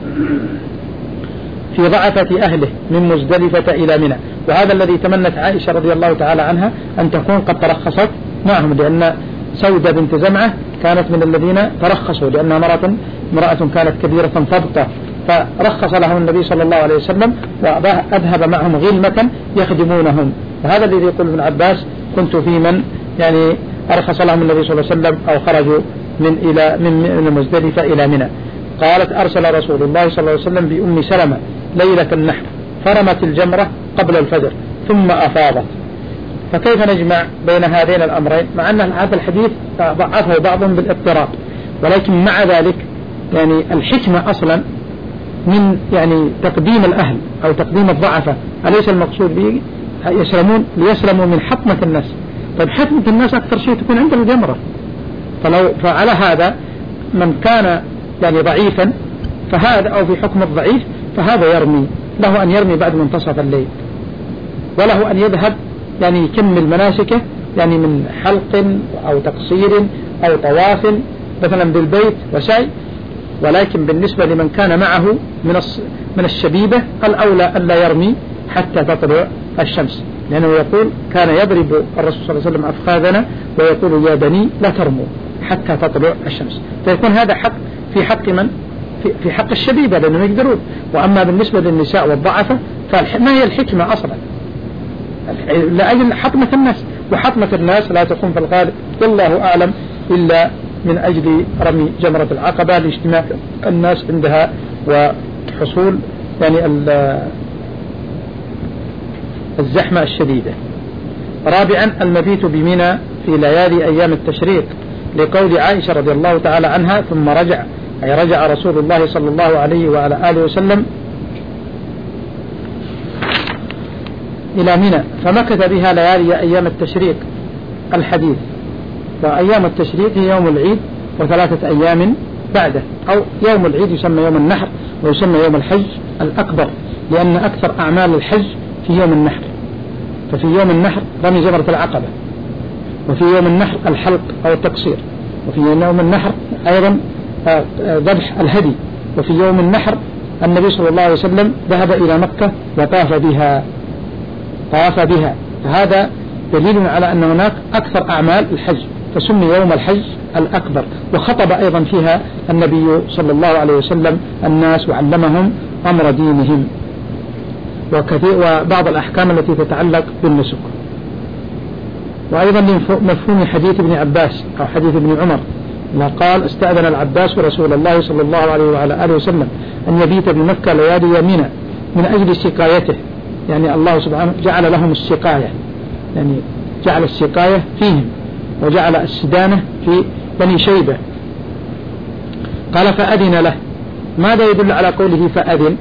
في ضعفة أهله من مزدلفة إلى منى. وهذا الذي تمنت عائشة رضي الله تعالى عنها أن تكون قد ترخصت معهم، لأن سودة بنت زمعة كانت من الذين ترخصوا، لأنها مرأة, مرأة كانت كبيرة ضبطة، فرخص لهم النبي صلى الله عليه وسلم وأذهب معهم غلمة يخدمونهم. وهذا الذي يقول ابن عباس كنت في من يعني أرخص لهم النبي صلى الله عليه وسلم أو خرجوا من إلى من المزدلفة إلى منى. قالت أرسل رسول الله صلى الله عليه وسلم بأم سلمة ليلة النحر فرمت الجمرة قبل الفجر ثم أفاضت. فكيف نجمع بين هذين الأمرين مع أن هذا الحديث ضعفه بعضهم بالاضطراب، ولكن مع ذلك يعني الحكمة أصلا من يعني تقديم الأهل أو تقديم الضعفة، أليس المقصود به يسلمون ليسلموا من حطمة الناس؟ طيب حطمة الناس أكثر شيء تكون عند الجمرة، فلو فعلى هذا من كان يعني ضعيفا فهذا أو في حكم الضعيف فهذا يرمي، له أن يرمي بعد منتصف الليل، وله أن يذهب يعني يكمل مناسكه يعني من حلق أو تقصير أو طواف مثلا بالبيت وسعي. ولكن بالنسبة لمن كان معه من من الشبيبة الأولى ألا يرمي حتى تطلع الشمس، لأنه يقول كان يضرب الرسول صلى الله عليه وسلم أفخاذنا ويقول يا بني لا ترموا حتى تطلع الشمس. فيكون هذا حق في حق من في حق الشبيبة لأنهم يقدرون. وأما بالنسبة للنساء والضعفة فما هي الحكمة أصلا؟ لأجل حطمة الناس، وحطمة الناس لا تكون في الغالب والله أعلم إلا من أجل رمي جمرة العقبة لاجتماع الناس عندها وحصول يعني الزحمة الشديدة. رابعا المبيت بمنى في ليالي أيام التشريق لقول عائشة رضي الله تعالى عنها ثم رجع، أي رجع رسول الله صلى الله عليه وعلى آله وسلم إلى منى فمكث بها ليالي أيام التشريق الحديث. وأيام التشريق هي يوم العيد وثلاثة أيام بعده، أو يوم العيد يسمى يوم النحر ويسمى يوم الحج الأكبر، لأن أكثر أعمال الحج في يوم النحر. ففي يوم النحر رمي جمرة العقبة، وفي يوم النحر الحلق أو التقصير، وفي يوم النحر أيضا ذبح الهدي، وفي يوم النحر النبي صلى الله عليه وسلم ذهب إلى مكة وطاف بها طاف بها فهذا دليل على أن هناك أكثر أعمال الحج، فسمي يوم الحج الأكبر. وخطب أيضا فيها النبي صلى الله عليه وسلم الناس وعلمهم أمر دينهم وكثير وبعض الأحكام التي تتعلق بالنسك. وأيضا مفهوم حديث ابن عباس أو حديث ابن عمر ما قال استأذن العباس رسول الله صلى الله عليه وعلى آله وسلم أن يبيت بمكة ليالي يمينا من أجل سقايته، يعني الله سبحانه جعل لهم السقاية، يعني جعل السقاية فيهم وجعل السدانة في بني شيبة. قال فأذن له. ماذا يدل على قوله فأذن؟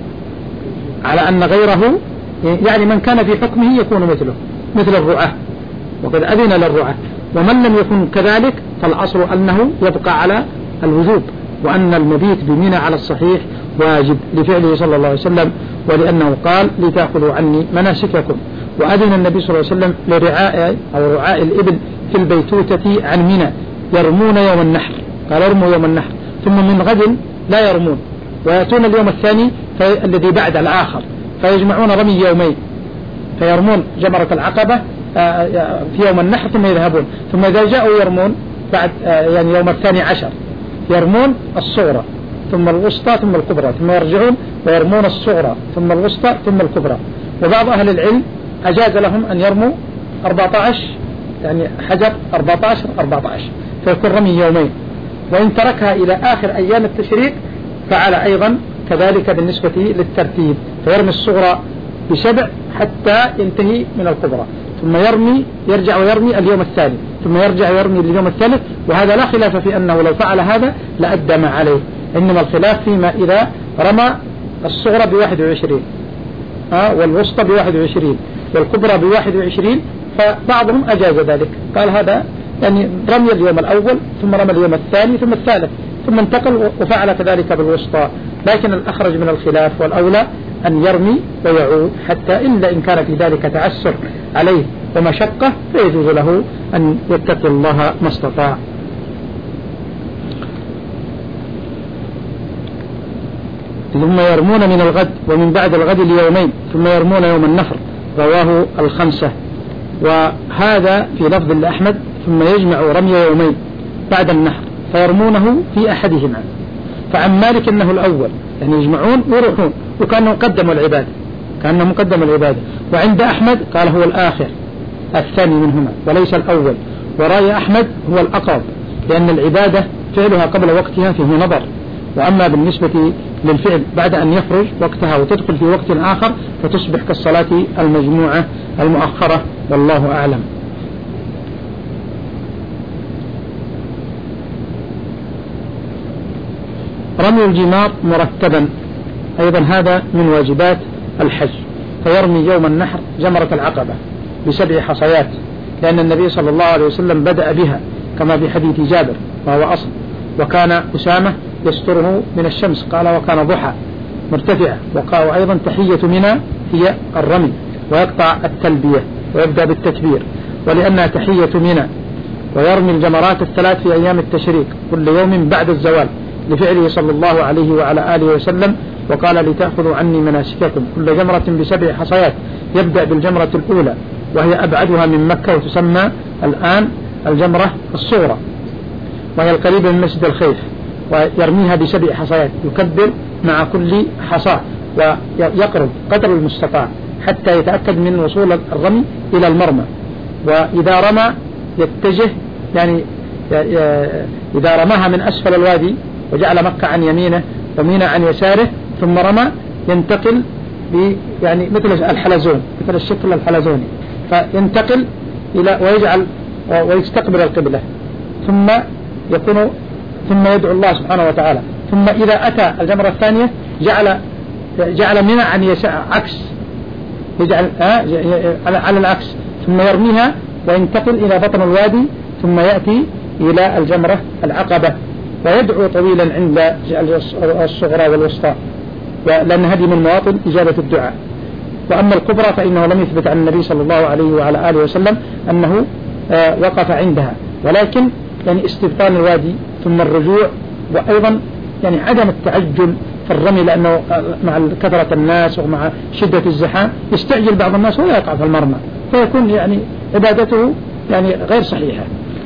على أن غيره يعني من كان في حكمه يكون مثله مثل الرعاة، وقد أذن للرعاة. ومن لم يكن كذلك فالأصل أنه يبقى على الوجوب، وأن المبيت بمنى على الصحيح واجب لفعله صلى الله عليه وسلم، ولأنه قال لتأخذوا عني مناسككم. وأذن النبي صلى الله عليه وسلم لرعاء أو رعاء الإبل في البيتوتة عن منى يرمون يوم النحر، قال ارموا يوم النحر ثم من غد لا يرمون ويأتون اليوم الثاني الذي بعد الآخر فيجمعون رمي يومين، فيرمون جمرة العقبة في يوم النحر ثم يذهبون، ثم إذا جاءوا يرمون بعد يعني يوم الثاني عشر يرمون الصغرى ثم الوسطى ثم الكبرى، ثم يرجعون ويرمون الصغرى ثم الوسطى ثم الكبرى. وبعض أهل العلم أجاز لهم أن يرموا أربعة عشر يعني حجر أربعة عشر أربعة عشر فيكون رمي يومين. وإن تركها إلى آخر أيام التشريق فعل أيضا كذلك بالنسبة للترتيب، فيرمي الصغرى بسبع حتى ينتهي من الكبرى، ثم يرمي يرجع ويرمي اليوم الثاني، ثم يرجع ويرمي اليوم الثالث. وهذا لا خلاف في أنه لو فعل هذا لأدى ما عليه، إنما الخلاف فيما إذا رمى الصغرى بواحد وعشرين آه والوسطى بواحد وعشرين والكبرى بواحد وعشرين، فبعضهم أجاز ذلك، قال هذا يعني رمي اليوم الأول ثم رمى اليوم الثاني ثم الثالث ثم انتقل وفعل كذلك بالوسطى. لكن الأخرج من الخلاف والأولى أن يرمي ويعود، حتى إلا إن كان في ذلك تعسر عليه ومشقة فيجوز له أن يتقي الله ما استطاع. ثم يرمون من الغد ومن بعد الغد ليومين ثم يرمون يوم النفر، رواه الخمسة. وهذا في لفظ لأحمد ثم يجمع رمي يومين بعد النحر فيرمونه في أحدهما. فعن مالك أنه الأول، يعني يجمعون ويروحون وكانوا قدموا العبادة كأنهم قدموا العبادة. وعند أحمد قال هو الآخر الثاني منهما وليس الأول، ورأي أحمد هو الأقرب لأن العبادة فعلها قبل وقتها فيه نظر، وأما بالنسبة للفعل بعد أن يخرج وقتها وتدخل في وقت آخر فتصبح كالصلاة المجموعة المؤخرة، والله أعلم. رمي الجمار مرتبا أيضا هذا من واجبات الحج، فيرمي يوم النحر جمرة العقبة بسبع حصيات، لأن النبي صلى الله عليه وسلم بدأ بها كما في حديث جابر وهو أصل. وكان أسامة يستره من الشمس قال وكان ضحى مرتفعة. وقال أيضا تحية منى هي الرمي، ويقطع التلبية ويبدأ بالتكبير ولأنها تحية منى، ويرمي الجمرات الثلاث في أيام التشريق كل يوم بعد الزوال لفعله صلى الله عليه وعلى آله وسلم. وقال لتأخذوا عني مناسككم كل جمرة بسبع حصيات، يبدأ بالجمرة الأولى وهي أبعدها من مكة وتسمى الآن الجمرة الصغرى، وهي القريبة من مسجد الخيف، ويرميها بسبع حصيات، يكبر مع كل حصاة ويقرب قدر المستطاع حتى يتأكد من وصول الرمي إلى المرمى. وإذا رمى يتجه، يعني إذا رماها من أسفل الوادي وجعل مكة عن يمينه ومينى عن يساره ثم رمى، ينتقل يعني مثل الحلزون، مثل الشكل الحلزوني، فينتقل إلى ويجعل ويستقبل القبلة، ثم يكون ثم يدعو الله سبحانه وتعالى. ثم إذا أتى الجمرة الثانية جعل جعل منى عن يسار عكس، يجعل آه على العكس، ثم يرميها وينتقل إلى بطن الوادي، ثم يأتي إلى الجمرة العقبة ويدعو طويلا عند الصغرى والوسطى، لأن هذه من مواطن إجابة الدعاء. وأما الكبرى فإنه لم يثبت عن النبي صلى الله عليه وعلى آله وسلم أنه آه وقف عندها، ولكن يعني استبطان الوادي ثم الرجوع، وأيضا يعني عدم التعجل في الرمي، لأنه مع كثرة الناس ومع شدة الزحام يستعجل بعض الناس ولا يقع في المرمى، فيكون يعني عبادته يعني غير صحيحة.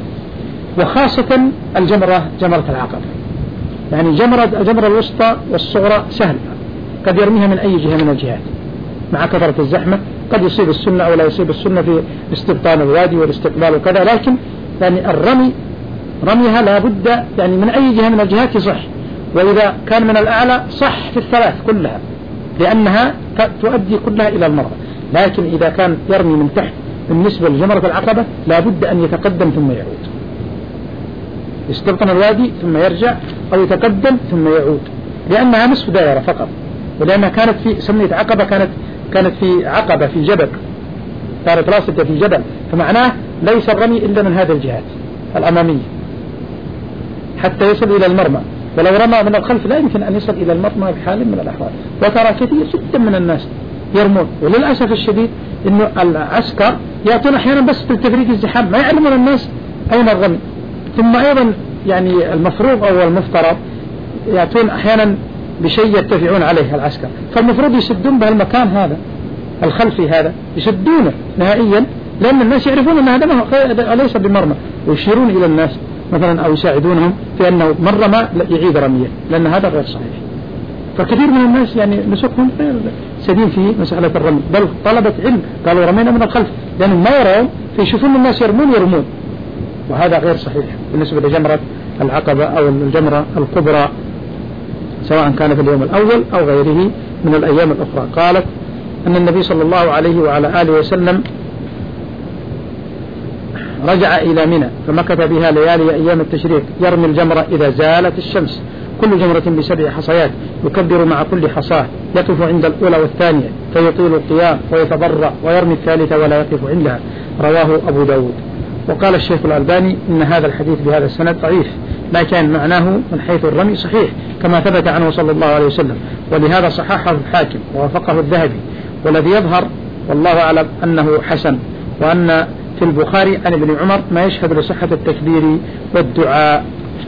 وخاصة الجمرة جمرة العقبة، يعني جمرة الجمرة الوسطى والصغرى سهل، قد يرميها من أي جهة من الجهات مع كثرة الزحمة، قد يصيب السنة أو لا يصيب السنة في استبطان الوادي والاستقبال وكذا، لكن يعني الرمي رميها لا بد يعني من أي جهة من الجهات يصح، وإذا كان من الأعلى صح في الثلاث كلها لأنها تؤدي كلها إلى المرة. لكن إذا كان يرمي من تحت بالنسبة لجمرة العقبة لا بد أن يتقدم ثم يعود، يستبطن الوادي ثم يرجع، أو يتقدم ثم يعود، لأنها نصف دائرة فقط، ولأنها كانت في سميت عقبة كانت كانت في عقبة في جبل، كانت راسدة في جبل، فمعناه ليس الرمي إلا من هذه الجهات الأمامية حتى يصل إلى المرمى. ولو رمى من الخلف لا يمكن أن يصل إلى المرمى بحال من الأحوال. وترى كثير جدا من الناس يرمون، وللأسف الشديد إنه العسكر يأتون أحيانا بس في تفريق الزحام، ما يعلمون الناس أين الرمي. ثم أيضا يعني المفروض أو المفترض يأتون أحيانا بشيء يرتفعون عليه العسكر، فالمفروض يسدون بهالمكان هذا الخلفي هذا، يسدونه نهائيا، لأن الناس يعرفون أن هذا ليس بمرمى، ويشيرون إلى الناس مثلا أو يساعدونهم في أنه من رمى يعيد رميه، لأن هذا غير صحيح. فكثير من الناس يعني نسكهم غير سدين في مسألة الرمي، بل طلبة علم قالوا رمينا من الخلف، لأنهم ما يرون فيشوفون الناس يرمون يرمون، وهذا غير صحيح بالنسبة لجمرة العقبة أو الجمرة الكبرى، سواء كان في اليوم الأول أو غيره من الأيام الأخرى. قالت أن النبي صلى الله عليه وعلى آله وسلم رجع إلى منى فمكث بها ليالي أيام التشريق، يرمي الجمرة إذا زالت الشمس، كل جمرة بسبع حصيات، يكبر مع كل حصاة، يقف عند الأولى والثانية فيطيل القيام ويتضرع، ويرمي الثالثة ولا يقف عندها. رواه أبو داود. وقال الشيخ الألباني إن هذا الحديث بهذا السند ضعيف، لكن معناه من حيث الرمي صحيح كما ثبت عنه صلى الله عليه وسلم، ولهذا صححه الحاكم ووافقه الذهبي. والذي يظهر والله أعلم أنه حسن، وأن في البخاري عن ابن عمر ما يشهد لصحة التكبير والدعاء.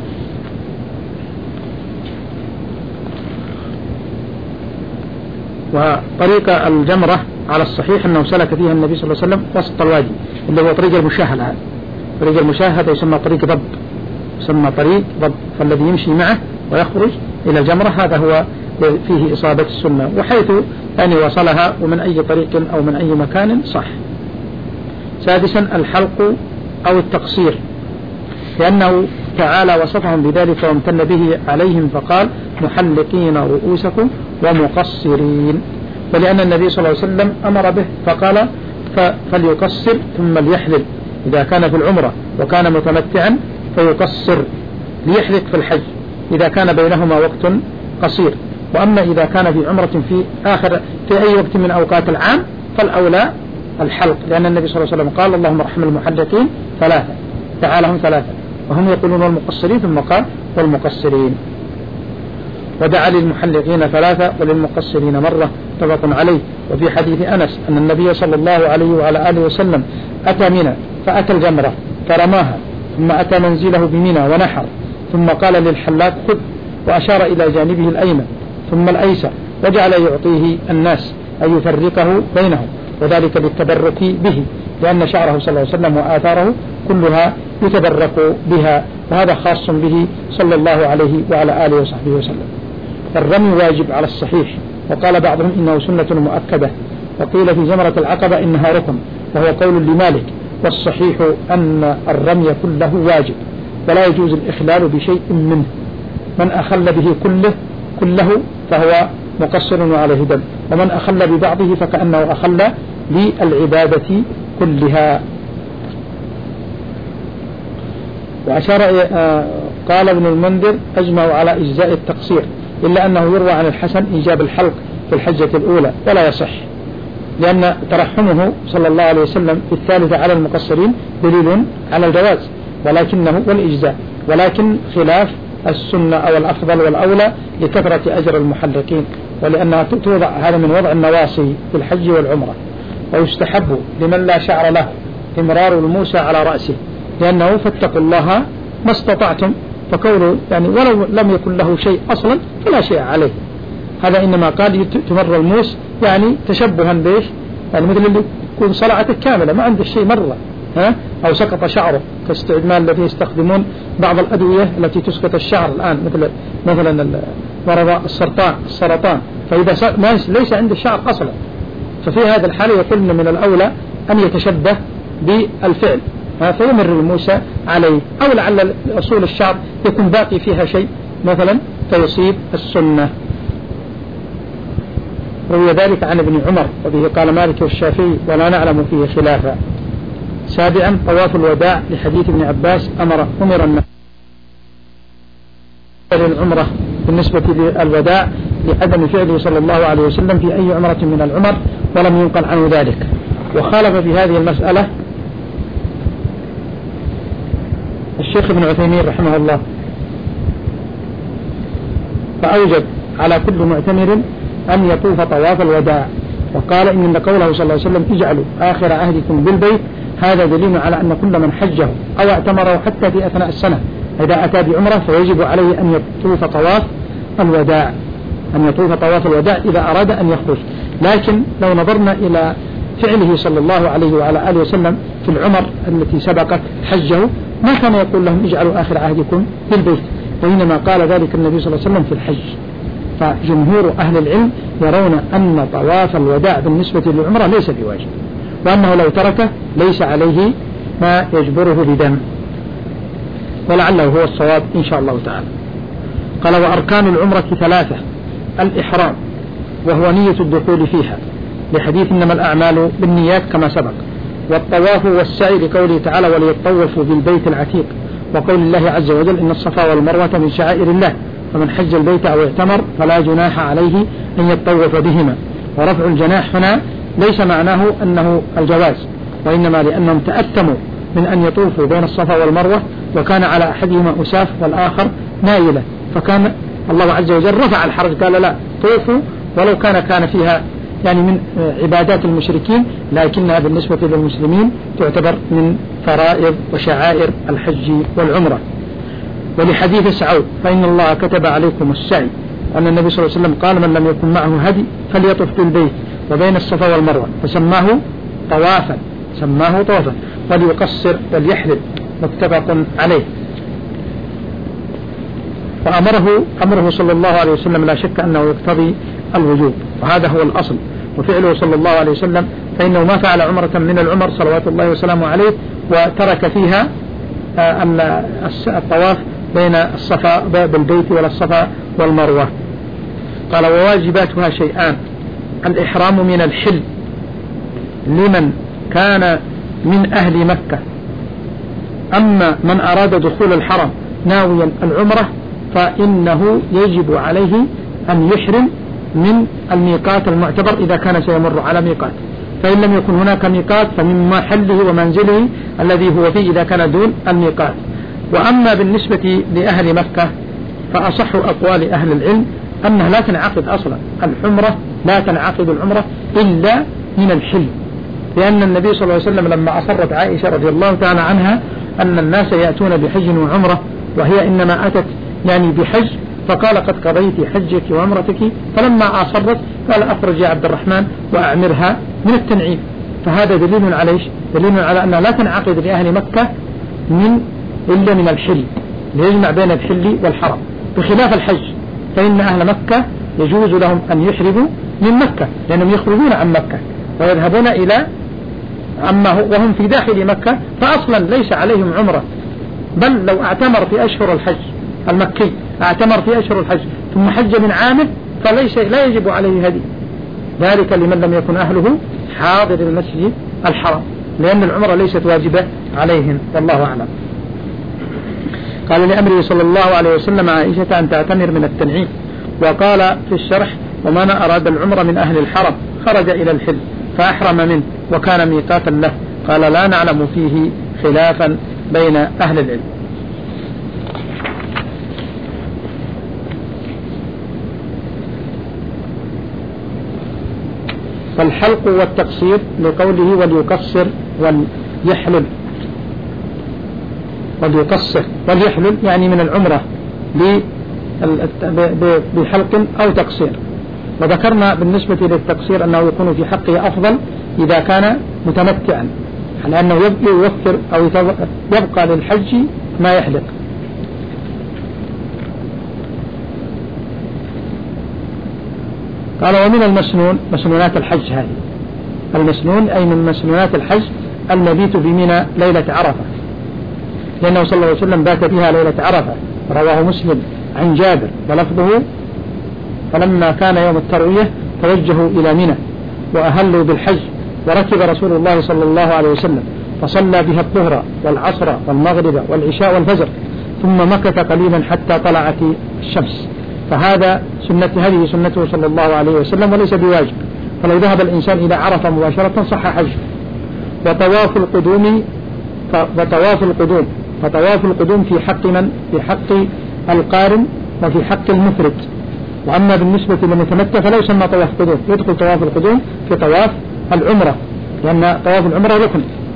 وطريق الجمرة على الصحيح أنه سلك فيها النبي صلى الله عليه وسلم وسط الوادي، اللي هو طريق المشاهدة. هذا طريق المشاهدة يسمى طريق ضب، يسمى طريق ضب، فالذي يمشي معه ويخرج إلى الجمرة هذا هو فيه إصابة السنة، وحيث أن وصلها ومن أي طريق أو من أي مكان صح. سادسا الحلق أو التقصير، لأنه تعالى وصفهم بذلك وامتن به عليهم فقال محلقين رؤوسكم ومقصرين، ولأن النبي صلى الله عليه وسلم أمر به فقال فليقصر ثم ليحلق إذا كان في العمرة، وكان متمتعا فيقصر ليحلق في الحج إذا كان بينهما وقت قصير. وأما إذا كان في عمرة في آخر في أي وقت من أوقات العام فالأولى الحلق، لأن النبي صلى الله عليه وسلم قال اللهم ارحم المحلقين ثلاثة، تعالى هم ثلاثة، وهم يقولون والمقصرين، ثم قال والمقصرين. ودعا للمحلقين ثلاثة وللمقصرين مرة، متفق عليه. وفي حديث أنس أن النبي صلى الله عليه وعلى آله وسلم أتى منى فأتى الجمرة فرماها، ثم أتى منزله بمنى ونحر، ثم قال للحلاق خذ، وأشار إلى جانبه الأيمن ثم الأيسر، وجعل يعطيه الناس أي يفرقه بينهم، وذلك بالتبرك به، لأن شعره صلى الله عليه وسلم وآثاره كلها يتبرك بها، وهذا خاص به صلى الله عليه وعلى آله وصحبه وسلم. الرمي واجب على الصحيح، وقال بعضهم إنه سنة مؤكدة، وقيل في جمرة العقبة إنها ركن، وهو قول لمالك، والصحيح أن الرمي كله واجب ولا يجوز الإخلال بشيء منه. من أخل به كله كله فهو مقصر وعليه دم، ومن أخل ببعضه فكأنه أخل بالعبادة كلها. وأشار قال ابن المنذر أجمعوا على إجزاء التقصير، إلا أنه يروى عن الحسن إيجاب الحلق في الحجة الأولى ولا يصح، لأن ترحمه صلى الله عليه وسلم في الثالثة على المقصرين دليل على الجواز ولكنه والإجزاء، ولكن خلاف السنة أو الأفضل والأولى لكثرة أجر المحلقين، ولأنها توضع هذا من وضع النواصي في الحج والعمرة. ويستحب لمن لا شعر له إمرار الموسى على رأسه، لأنه فاتقوا الله ما استطعتم، فكونه يعني ولو لم يكن له شيء أصلا فلا شيء عليه. هذا إنما قال تمر الموس يعني تشبها بيش، يعني مثل اللي يكون صلعته كاملة ما عنده شيء مرة، ها؟ أو سقط شعره كاستعمال الذي يستخدمون بعض الأدوية التي تسقط الشعر الآن، مثل مثلا مرض السرطان السرطان فإذا ما ليس عنده شعر أصلا، ففي هذا الحال يقول من الأولى أن يتشبه بالفعل فيمر الموسى عليه، أو لعل أصول الشعر يكون باقي فيها شيء مثلا فيصيب السنة. روي ذلك عن ابن عمر، وبه قال مالك والشافعي ولا نعلم فيه خلافا. سابعا طواف الوداع لحديث ابن عباس أمر أمر الناس للعمرة بالنسبة للوداع لعدم فعله صلى الله عليه وسلم في أي عمرة من العمر، ولم ينقل عنه ذلك. وخالف في هذه المسألة الشيخ ابن عثيمين رحمه الله، فأوجب على كل معتمر أن يطوف طواف الوداع، وقال إن قوله صلى الله عليه وسلم اجعلوا آخر عهدكم بالبيت هذا دليل على أن كل من حجه أو اعتمره حتى في أثناء السنة إذا أتى بعمرة فيجب عليه أن يطوف طواف الوداع أن يطوف طواف الوداع إذا أراد أن يخرج. لكن لو نظرنا إلى فعله صلى الله عليه وعلى آله وسلم في العمر التي سبقت حجه ما كان يقول لهم اجعلوا آخر عهدكم بالبيت، وإنما قال ذلك النبي صلى الله عليه وسلم في الحج. فجمهور أهل العلم يرون أن طواف الوداع بالنسبة للعمرة ليس بواجب، وأنه لو تركه ليس عليه ما يجبره بدم، ولعله هو الصواب إن شاء الله تعالى. قال وأركان العمرة ثلاثة: الإحرام وهو نية الدخول فيها لحديث إنما الأعمال بالنيات كما سبق، والطواف والسعي لقوله تعالى وليطوفوا بالبيت العتيق، وقول الله عز وجل إن الصفا والمروة من شعائر الله فمن حج البيت أو اعتمر فلا جناح عليه أن يطوف بهما. ورفع الجناح هنا ليس معناه أنه الجواز، وإنما لأنهم تأتموا من أن يطوفوا بين الصفا والمروة، وكان على أحدهما أساف والآخر نائلة، فكان الله عز وجل رفع الحرج قال لا طوفوا، ولو كان كان فيها يعني من عبادات المشركين، لكنها بالنسبة للمسلمين تعتبر من فرائض وشعائر الحج والعمرة. ولحديث سعود فإن الله كتب عليكم السعي، أن النبي صلى الله عليه وسلم قال من لم يكن معه هدي فليطف بالبيت وبين الصفا والمروة، فسماه طوافا سماه طوافا وليقصر وليحلل، متفق عليه. فأمره أمره صلى الله عليه وسلم لا شك أنه يقتضي الوجوب، وهذا هو الأصل. وفعله صلى الله عليه وسلم فإنه ما فعل عمرة من العمر صلوات الله وسلامه عليه وترك فيها الطواف بين الصفا بالبيت ولا الصفا والمروة. قال وواجباتها شيئان: الإحرام من الحل لمن كان من أهل مكة، أما من أراد دخول الحرم ناويا العمرة فإنه يجب عليه أن يحرم من الميقات المعتبر إذا كان سيمر على ميقات، فإن لم يكن هناك ميقات فمن محله ومنزله الذي هو فيه إذا كان دون الميقات. وأما بالنسبة لأهل مكة فأصح أقوال أهل العلم أنها لا تنعقد أصلا العمرة، لا تنعقد العمرة إلا من الحل، لأن النبي صلى الله عليه وسلم لما أصرت عائشة رضي الله تعالى عنها أن الناس يأتون بحج وعمرة وهي إنما أتت يعني بحج، فقال قد قضيت حجك وعمرتك، فلما أصرت قال أخرج يا عبد الرحمن وأعمرها من التنعيم. فهذا دليل على إيش؟ دليل على أنها لا تنعقد لأهل مكة من إلا من الحل، ليجمع بين الحل والحرم، بخلاف الحج فإن أهل مكة يجوز لهم أن يحرموا من مكة لأنهم يخرجون عن مكة ويذهبون إلى عما هو وهم في داخل مكة، فأصلا ليس عليهم عمرة، بل لو اعتمر في أشهر الحج المكي اعتمر في أشهر الحج ثم حج من عامه فليس لا يجب عليه هدي، ذلك لمن لم يكن أهله حاضر المسجد الحرام، لأن العمرة ليست واجبة عليهم والله أعلم. قال لأمره صلى الله عليه وسلم عائشة أن تعتمر من التنعيم. وقال في الشرح ومن أراد العمرة من أهل الحرم خرج إلى الحل فأحرم منه وكان ميقاتا له. قال لا نعلم فيه خلافا بين أهل العلم. فالحلق والتقصير لقوله وليقصر وليحلل، وليقصر وليحلل يعني من العمرة بحلق أو تقصير. وذكرنا بالنسبة للتقصير أنه يكون في حقه أفضل إذا كان متمتعا، لأنه يوفر أو يبقى للحج ما يحلق. قال ومن المسنون مسنونات الحج، هذه المسنون أي من مسنونات الحج المبيت بمنى ليلة عرفة، لأنه صلى الله عليه وسلم بات بها ليلة عرفة، رواه مسلم عن جابر ولفظه فلما كان يوم التروية توجهوا إلى منى وأهلوا بالحج، وركب رسول الله صلى الله عليه وسلم فصلى بها الظهر والعصر والمغرب والعشاء والفجر ثم مكث قليلا حتى طلعت الشمس. فهذا سنة هذه سنته صلى الله عليه وسلم وليس بواجب، فلو ذهب الإنسان إلى عرفة مباشرة صح حجه. وطواف القدوم وطواف القدوم فطواف القدوم في حق من؟ في حق القارن وفي حق المفرد. وأما بالنسبة للمتمتع فلا يسمى طواف قدوم، يدخل طواف القدوم في طواف العمرة لأن طواف العمرة ركن.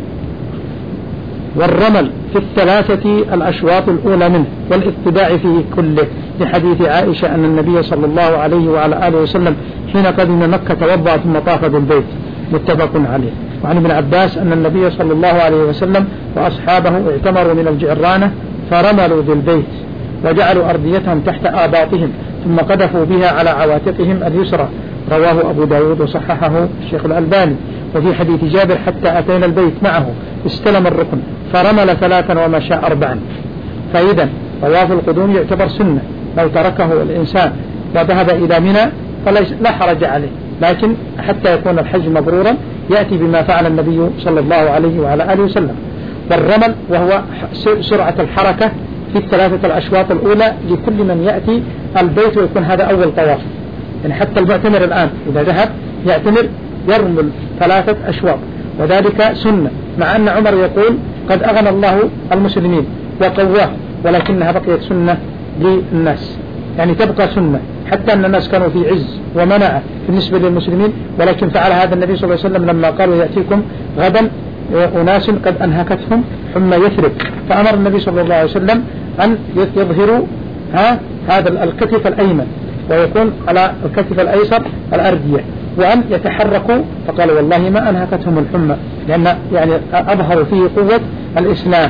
والرمل في الثلاثة الأشواط الأولى منه والاتباع فيه كله، لحديث عائشة أن النبي صلى الله عليه وعلى آله وسلم حين قدم مكة توضأ ثم طاف بالبيت، متفق عليه. وعن ابن عباس أن النبي صلى الله عليه وسلم وأصحابه اعتمروا من الجعرانة فرملوا بالبيت وجعلوا أرضيتهم تحت آباطهم ثم قذفوا بها على عواتقهم اليسرى، رواه أبو داود وصححه الشيخ الألباني. وفي حديث جابر حتى أتينا البيت معه استلم الركن فرمل ثلاثا ومشى أربعا. فإذا طواف القدوم يعتبر سنة، لو تركه الإنسان وذهب إلى منى فلا حرج عليه، لكن حتى يكون الحج مبرورا يأتي بما فعل النبي صلى الله عليه وعلى آله وسلم. والرمل وهو سرعة الحركة في الثلاثة الأشواط الأولى لكل من يأتي البيت، ويكون هذا أول طواف. يعني حتى المعتمر الآن إذا ذهب يعتمر يرمل ثلاثة أشواط، وذلك سنة، مع أن عمر يقول قد أغنى الله المسلمين وقواه، ولكنها بقيت سنة للناس، يعني تبقى سنة حتى أن الناس كانوا في عز ومنع بالنسبة للمسلمين، ولكن فعل هذا النبي صلى الله عليه وسلم لما قالوا يأتيكم غدا أناس قد أنهكتهم حمى يثرب، فأمر النبي صلى الله عليه وسلم أن يظهروا ها هذا الكتف الأيمن ويكون على الكتف الأيسر الأردية، وأن يتحركوا، فقال والله ما أنهكتهم الحمى، لأن يعني أظهروا فيه قوة الإسلام.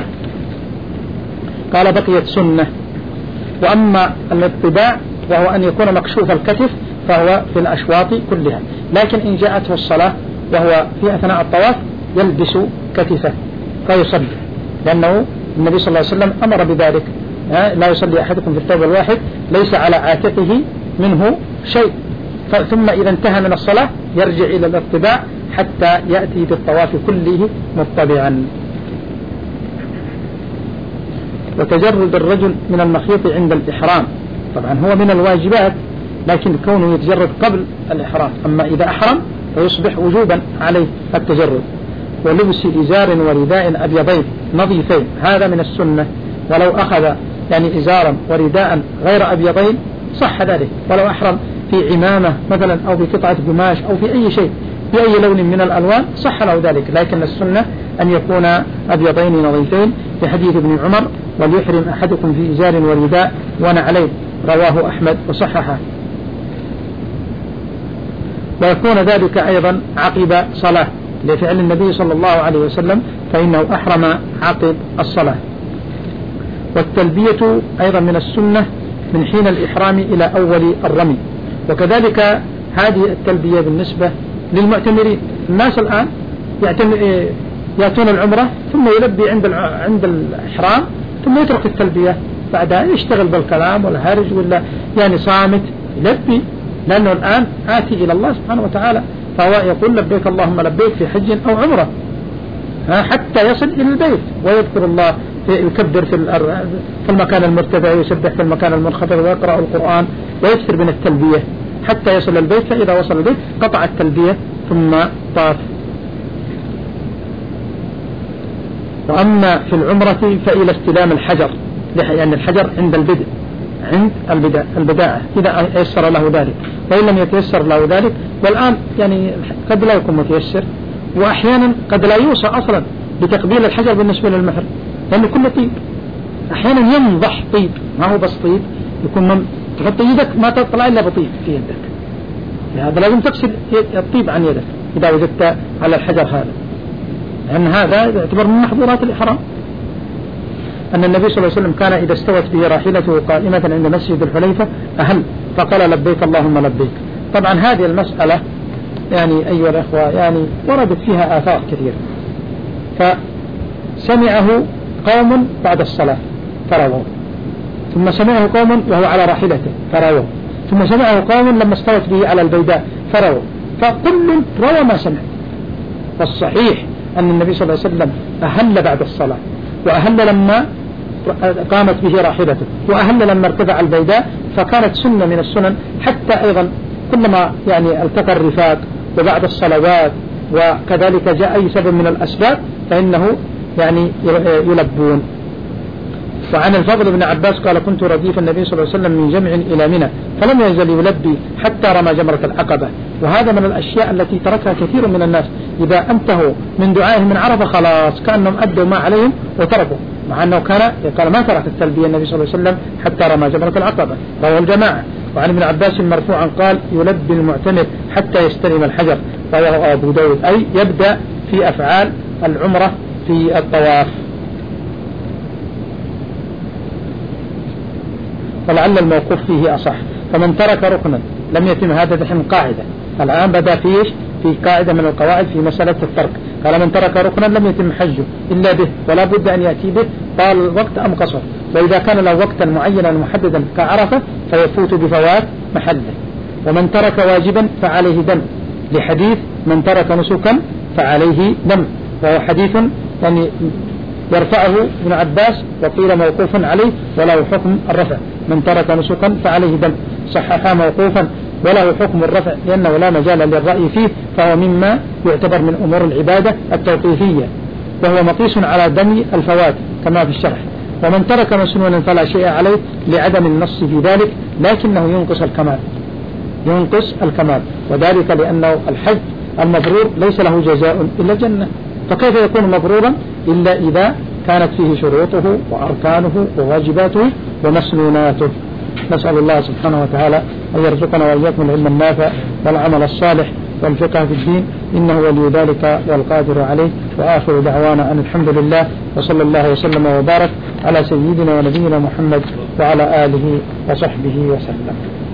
قال بقيت سنة. وأما الاتباع وهو أن يكون مكشوف الكتف فهو في الأشواط كلها، لكن إن جاءته الصلاة وهو في أثناء الطواف يلبس كتفه فيصلي، لأنه النبي صلى الله عليه وسلم أمر بذلك، لا يصلي أحدكم في الثوب الواحد ليس على عاتقه منه شيء، ثم إذا انتهى من الصلاة يرجع إلى الاتباع حتى يأتي بالطواف كله متبعا. وتجرد الرجل من المخيط عند الإحرام طبعا هو من الواجبات، لكن كونه يتجرد قبل الإحرام، أما إذا أحرم فيصبح وجوبا عليه التجرد. ولبس إزار ورداء أبيضين نظيفين هذا من السنة، ولو أخذ يعني إزارا ورداء غير أبيضين صح ذلك، ولو أحرم في عمامة مثلا أو بقطعة قماش أو في أي شيء بأي لون من الألوان صح له ذلك، لكن السنة أن يكون أبيضين نظيفين لحديث ابن عمر وليحرم أحدكم في إزار ورداء ونعلين، رواه أحمد وصححه. ويكون ذلك أيضا عقب صلاة لفعل النبي صلى الله عليه وسلم، فإنه أحرم عقب الصلاة. والتلبية أيضا من السنة من حين الإحرام إلى أول الرمي، وكذلك هذه التلبية بالنسبة للمعتمرين. الناس الآن يأتون العمرة ثم يلبي عند عند الإحرام ثم يترك التلبية، بعدها يشتغل بالكلام ولا هارج ولا يعني صامت يلبي، لأنه الآن آتي إلى الله سبحانه وتعالى، فهو يقول لبيك اللهم لبيك في حج أو عمرة حتى يصل إلى البيت ويذكر الله، يكبر في المكان المرتفع ويسبح في المكان المنخفض ويقرأ القرآن ويكثر من التلبية حتى يصل البيت، فإذا وصل البيت قطع التلبية ثم طاف. وأما في العمرة فإلى استلام الحجر، لأن الحجر عند البدء عند البداءة إذا يسر له ذلك، وإن لم يتيسر له ذلك، والآن يعني قد لا يكون متيسر، وأحيانا قد لا يوصى أصلا بتقبيل الحجر بالنسبة للمحرم، لأنه كله طيب، أحيانا ينضح طيب ما هو بس طيب، يكون من تحط يدك ما تطلع إلا بطيب في يدك، هذا لازم تغسل الطيب عن يدك إذا وجدت على الحجر هذا، لأن هذا يعتبر من محظورات الإحرام. أن النبي صلى الله عليه وسلم كان إذا استوت به راحلته قائمة عند مسجد الحليفة أهل فقال لبيك اللهم لبيك. طبعا هذه المسألة يعني أيها الأخوة يعني وردت فيها آثار كثيرة، فسمعه قوم بعد الصلاة فرووا، ثم سمعه قوم وهو على راحلته فرووا، ثم سمعه قوم لما استوت به على البيداء فرووا، فكل روى ما سمع. والصحيح أن النبي صلى الله عليه وسلم أهل بعد الصلاة، وأهل لما قامت به راحلته، وأهل لما ارتفع البيداء، فكانت سنة من السنن. حتى أيضا كلما يعني التقى الرفاق وبعد الصلوات وكذلك جاء أي سبب من الأسباب فإنه يعني يلبون. وعن الفضل بن عباس قال كنت رديف النبي صلى الله عليه وسلم من جمع إلى منى فلم يزل يلبي حتى رمى جمرة العقبة. وهذا من الأشياء التي تركها كثير من الناس، إذا انتهوا من دعائهم من عرفة خلاص كأنهم أدوا ما عليهم وتركوا، مع أنه كان قال ما ترك التلبية النبي صلى الله عليه وسلم حتى رمى جمرة العقبة، رواه الجماعة. وعن ابن عباس مرفوعا قال يلبي المعتمر حتى يستلم الحجر، رواه أبو داود، أي يبدأ في أفعال العمرة في الطواف. ولعل الموقوف فيه أصح. فمن ترك ركنا لم يتم، هذا دحين قاعدة الآن بدأ فيش في قاعدة من القواعد في مسألة الترك، قال من ترك ركنا لم يتم حجه إلا به ولا بد أن يأتي به طال الوقت أم قصر، وإذا كان له وقتا معينا محددا كعرفة فيفوت بفوات محله. ومن ترك واجبا فعليه دم، لحديث من ترك نسكا فعليه دم، وهو حديث يعني يرفعه ابن عباس وقيل موقوف عليه وله حكم الرفع، من ترك نسكا فعليه دم، صححا موقوفا وله حكم الرفع لأنه لا مجال للرأي فيه، فهو مما يعتبر من أمور العبادة التوقيفية، وهو مقيس على دم الفوات كما في الشرح. ومن ترك مسنونا فلا شيء عليه لعدم النص في ذلك، لكنه ينقص الكمال، ينقص الكمال، وذلك لأنه الحج المبرور ليس له جزاء إلا الجنة، فكيف يكون مبرورا إلا إذا كانت فيه شروطه وأركانه وواجباته ومسنوناته. نسأل الله سبحانه وتعالى أن يرزقنا وإياكم العلم النافع والعمل الصالح والفقه في الدين، إنه ولي ذلك والقادر عليه. وآخر دعوانا أن الحمد لله، وصلى الله وسلم وبارك على سيدنا ونبينا محمد وعلى آله وصحبه وسلم.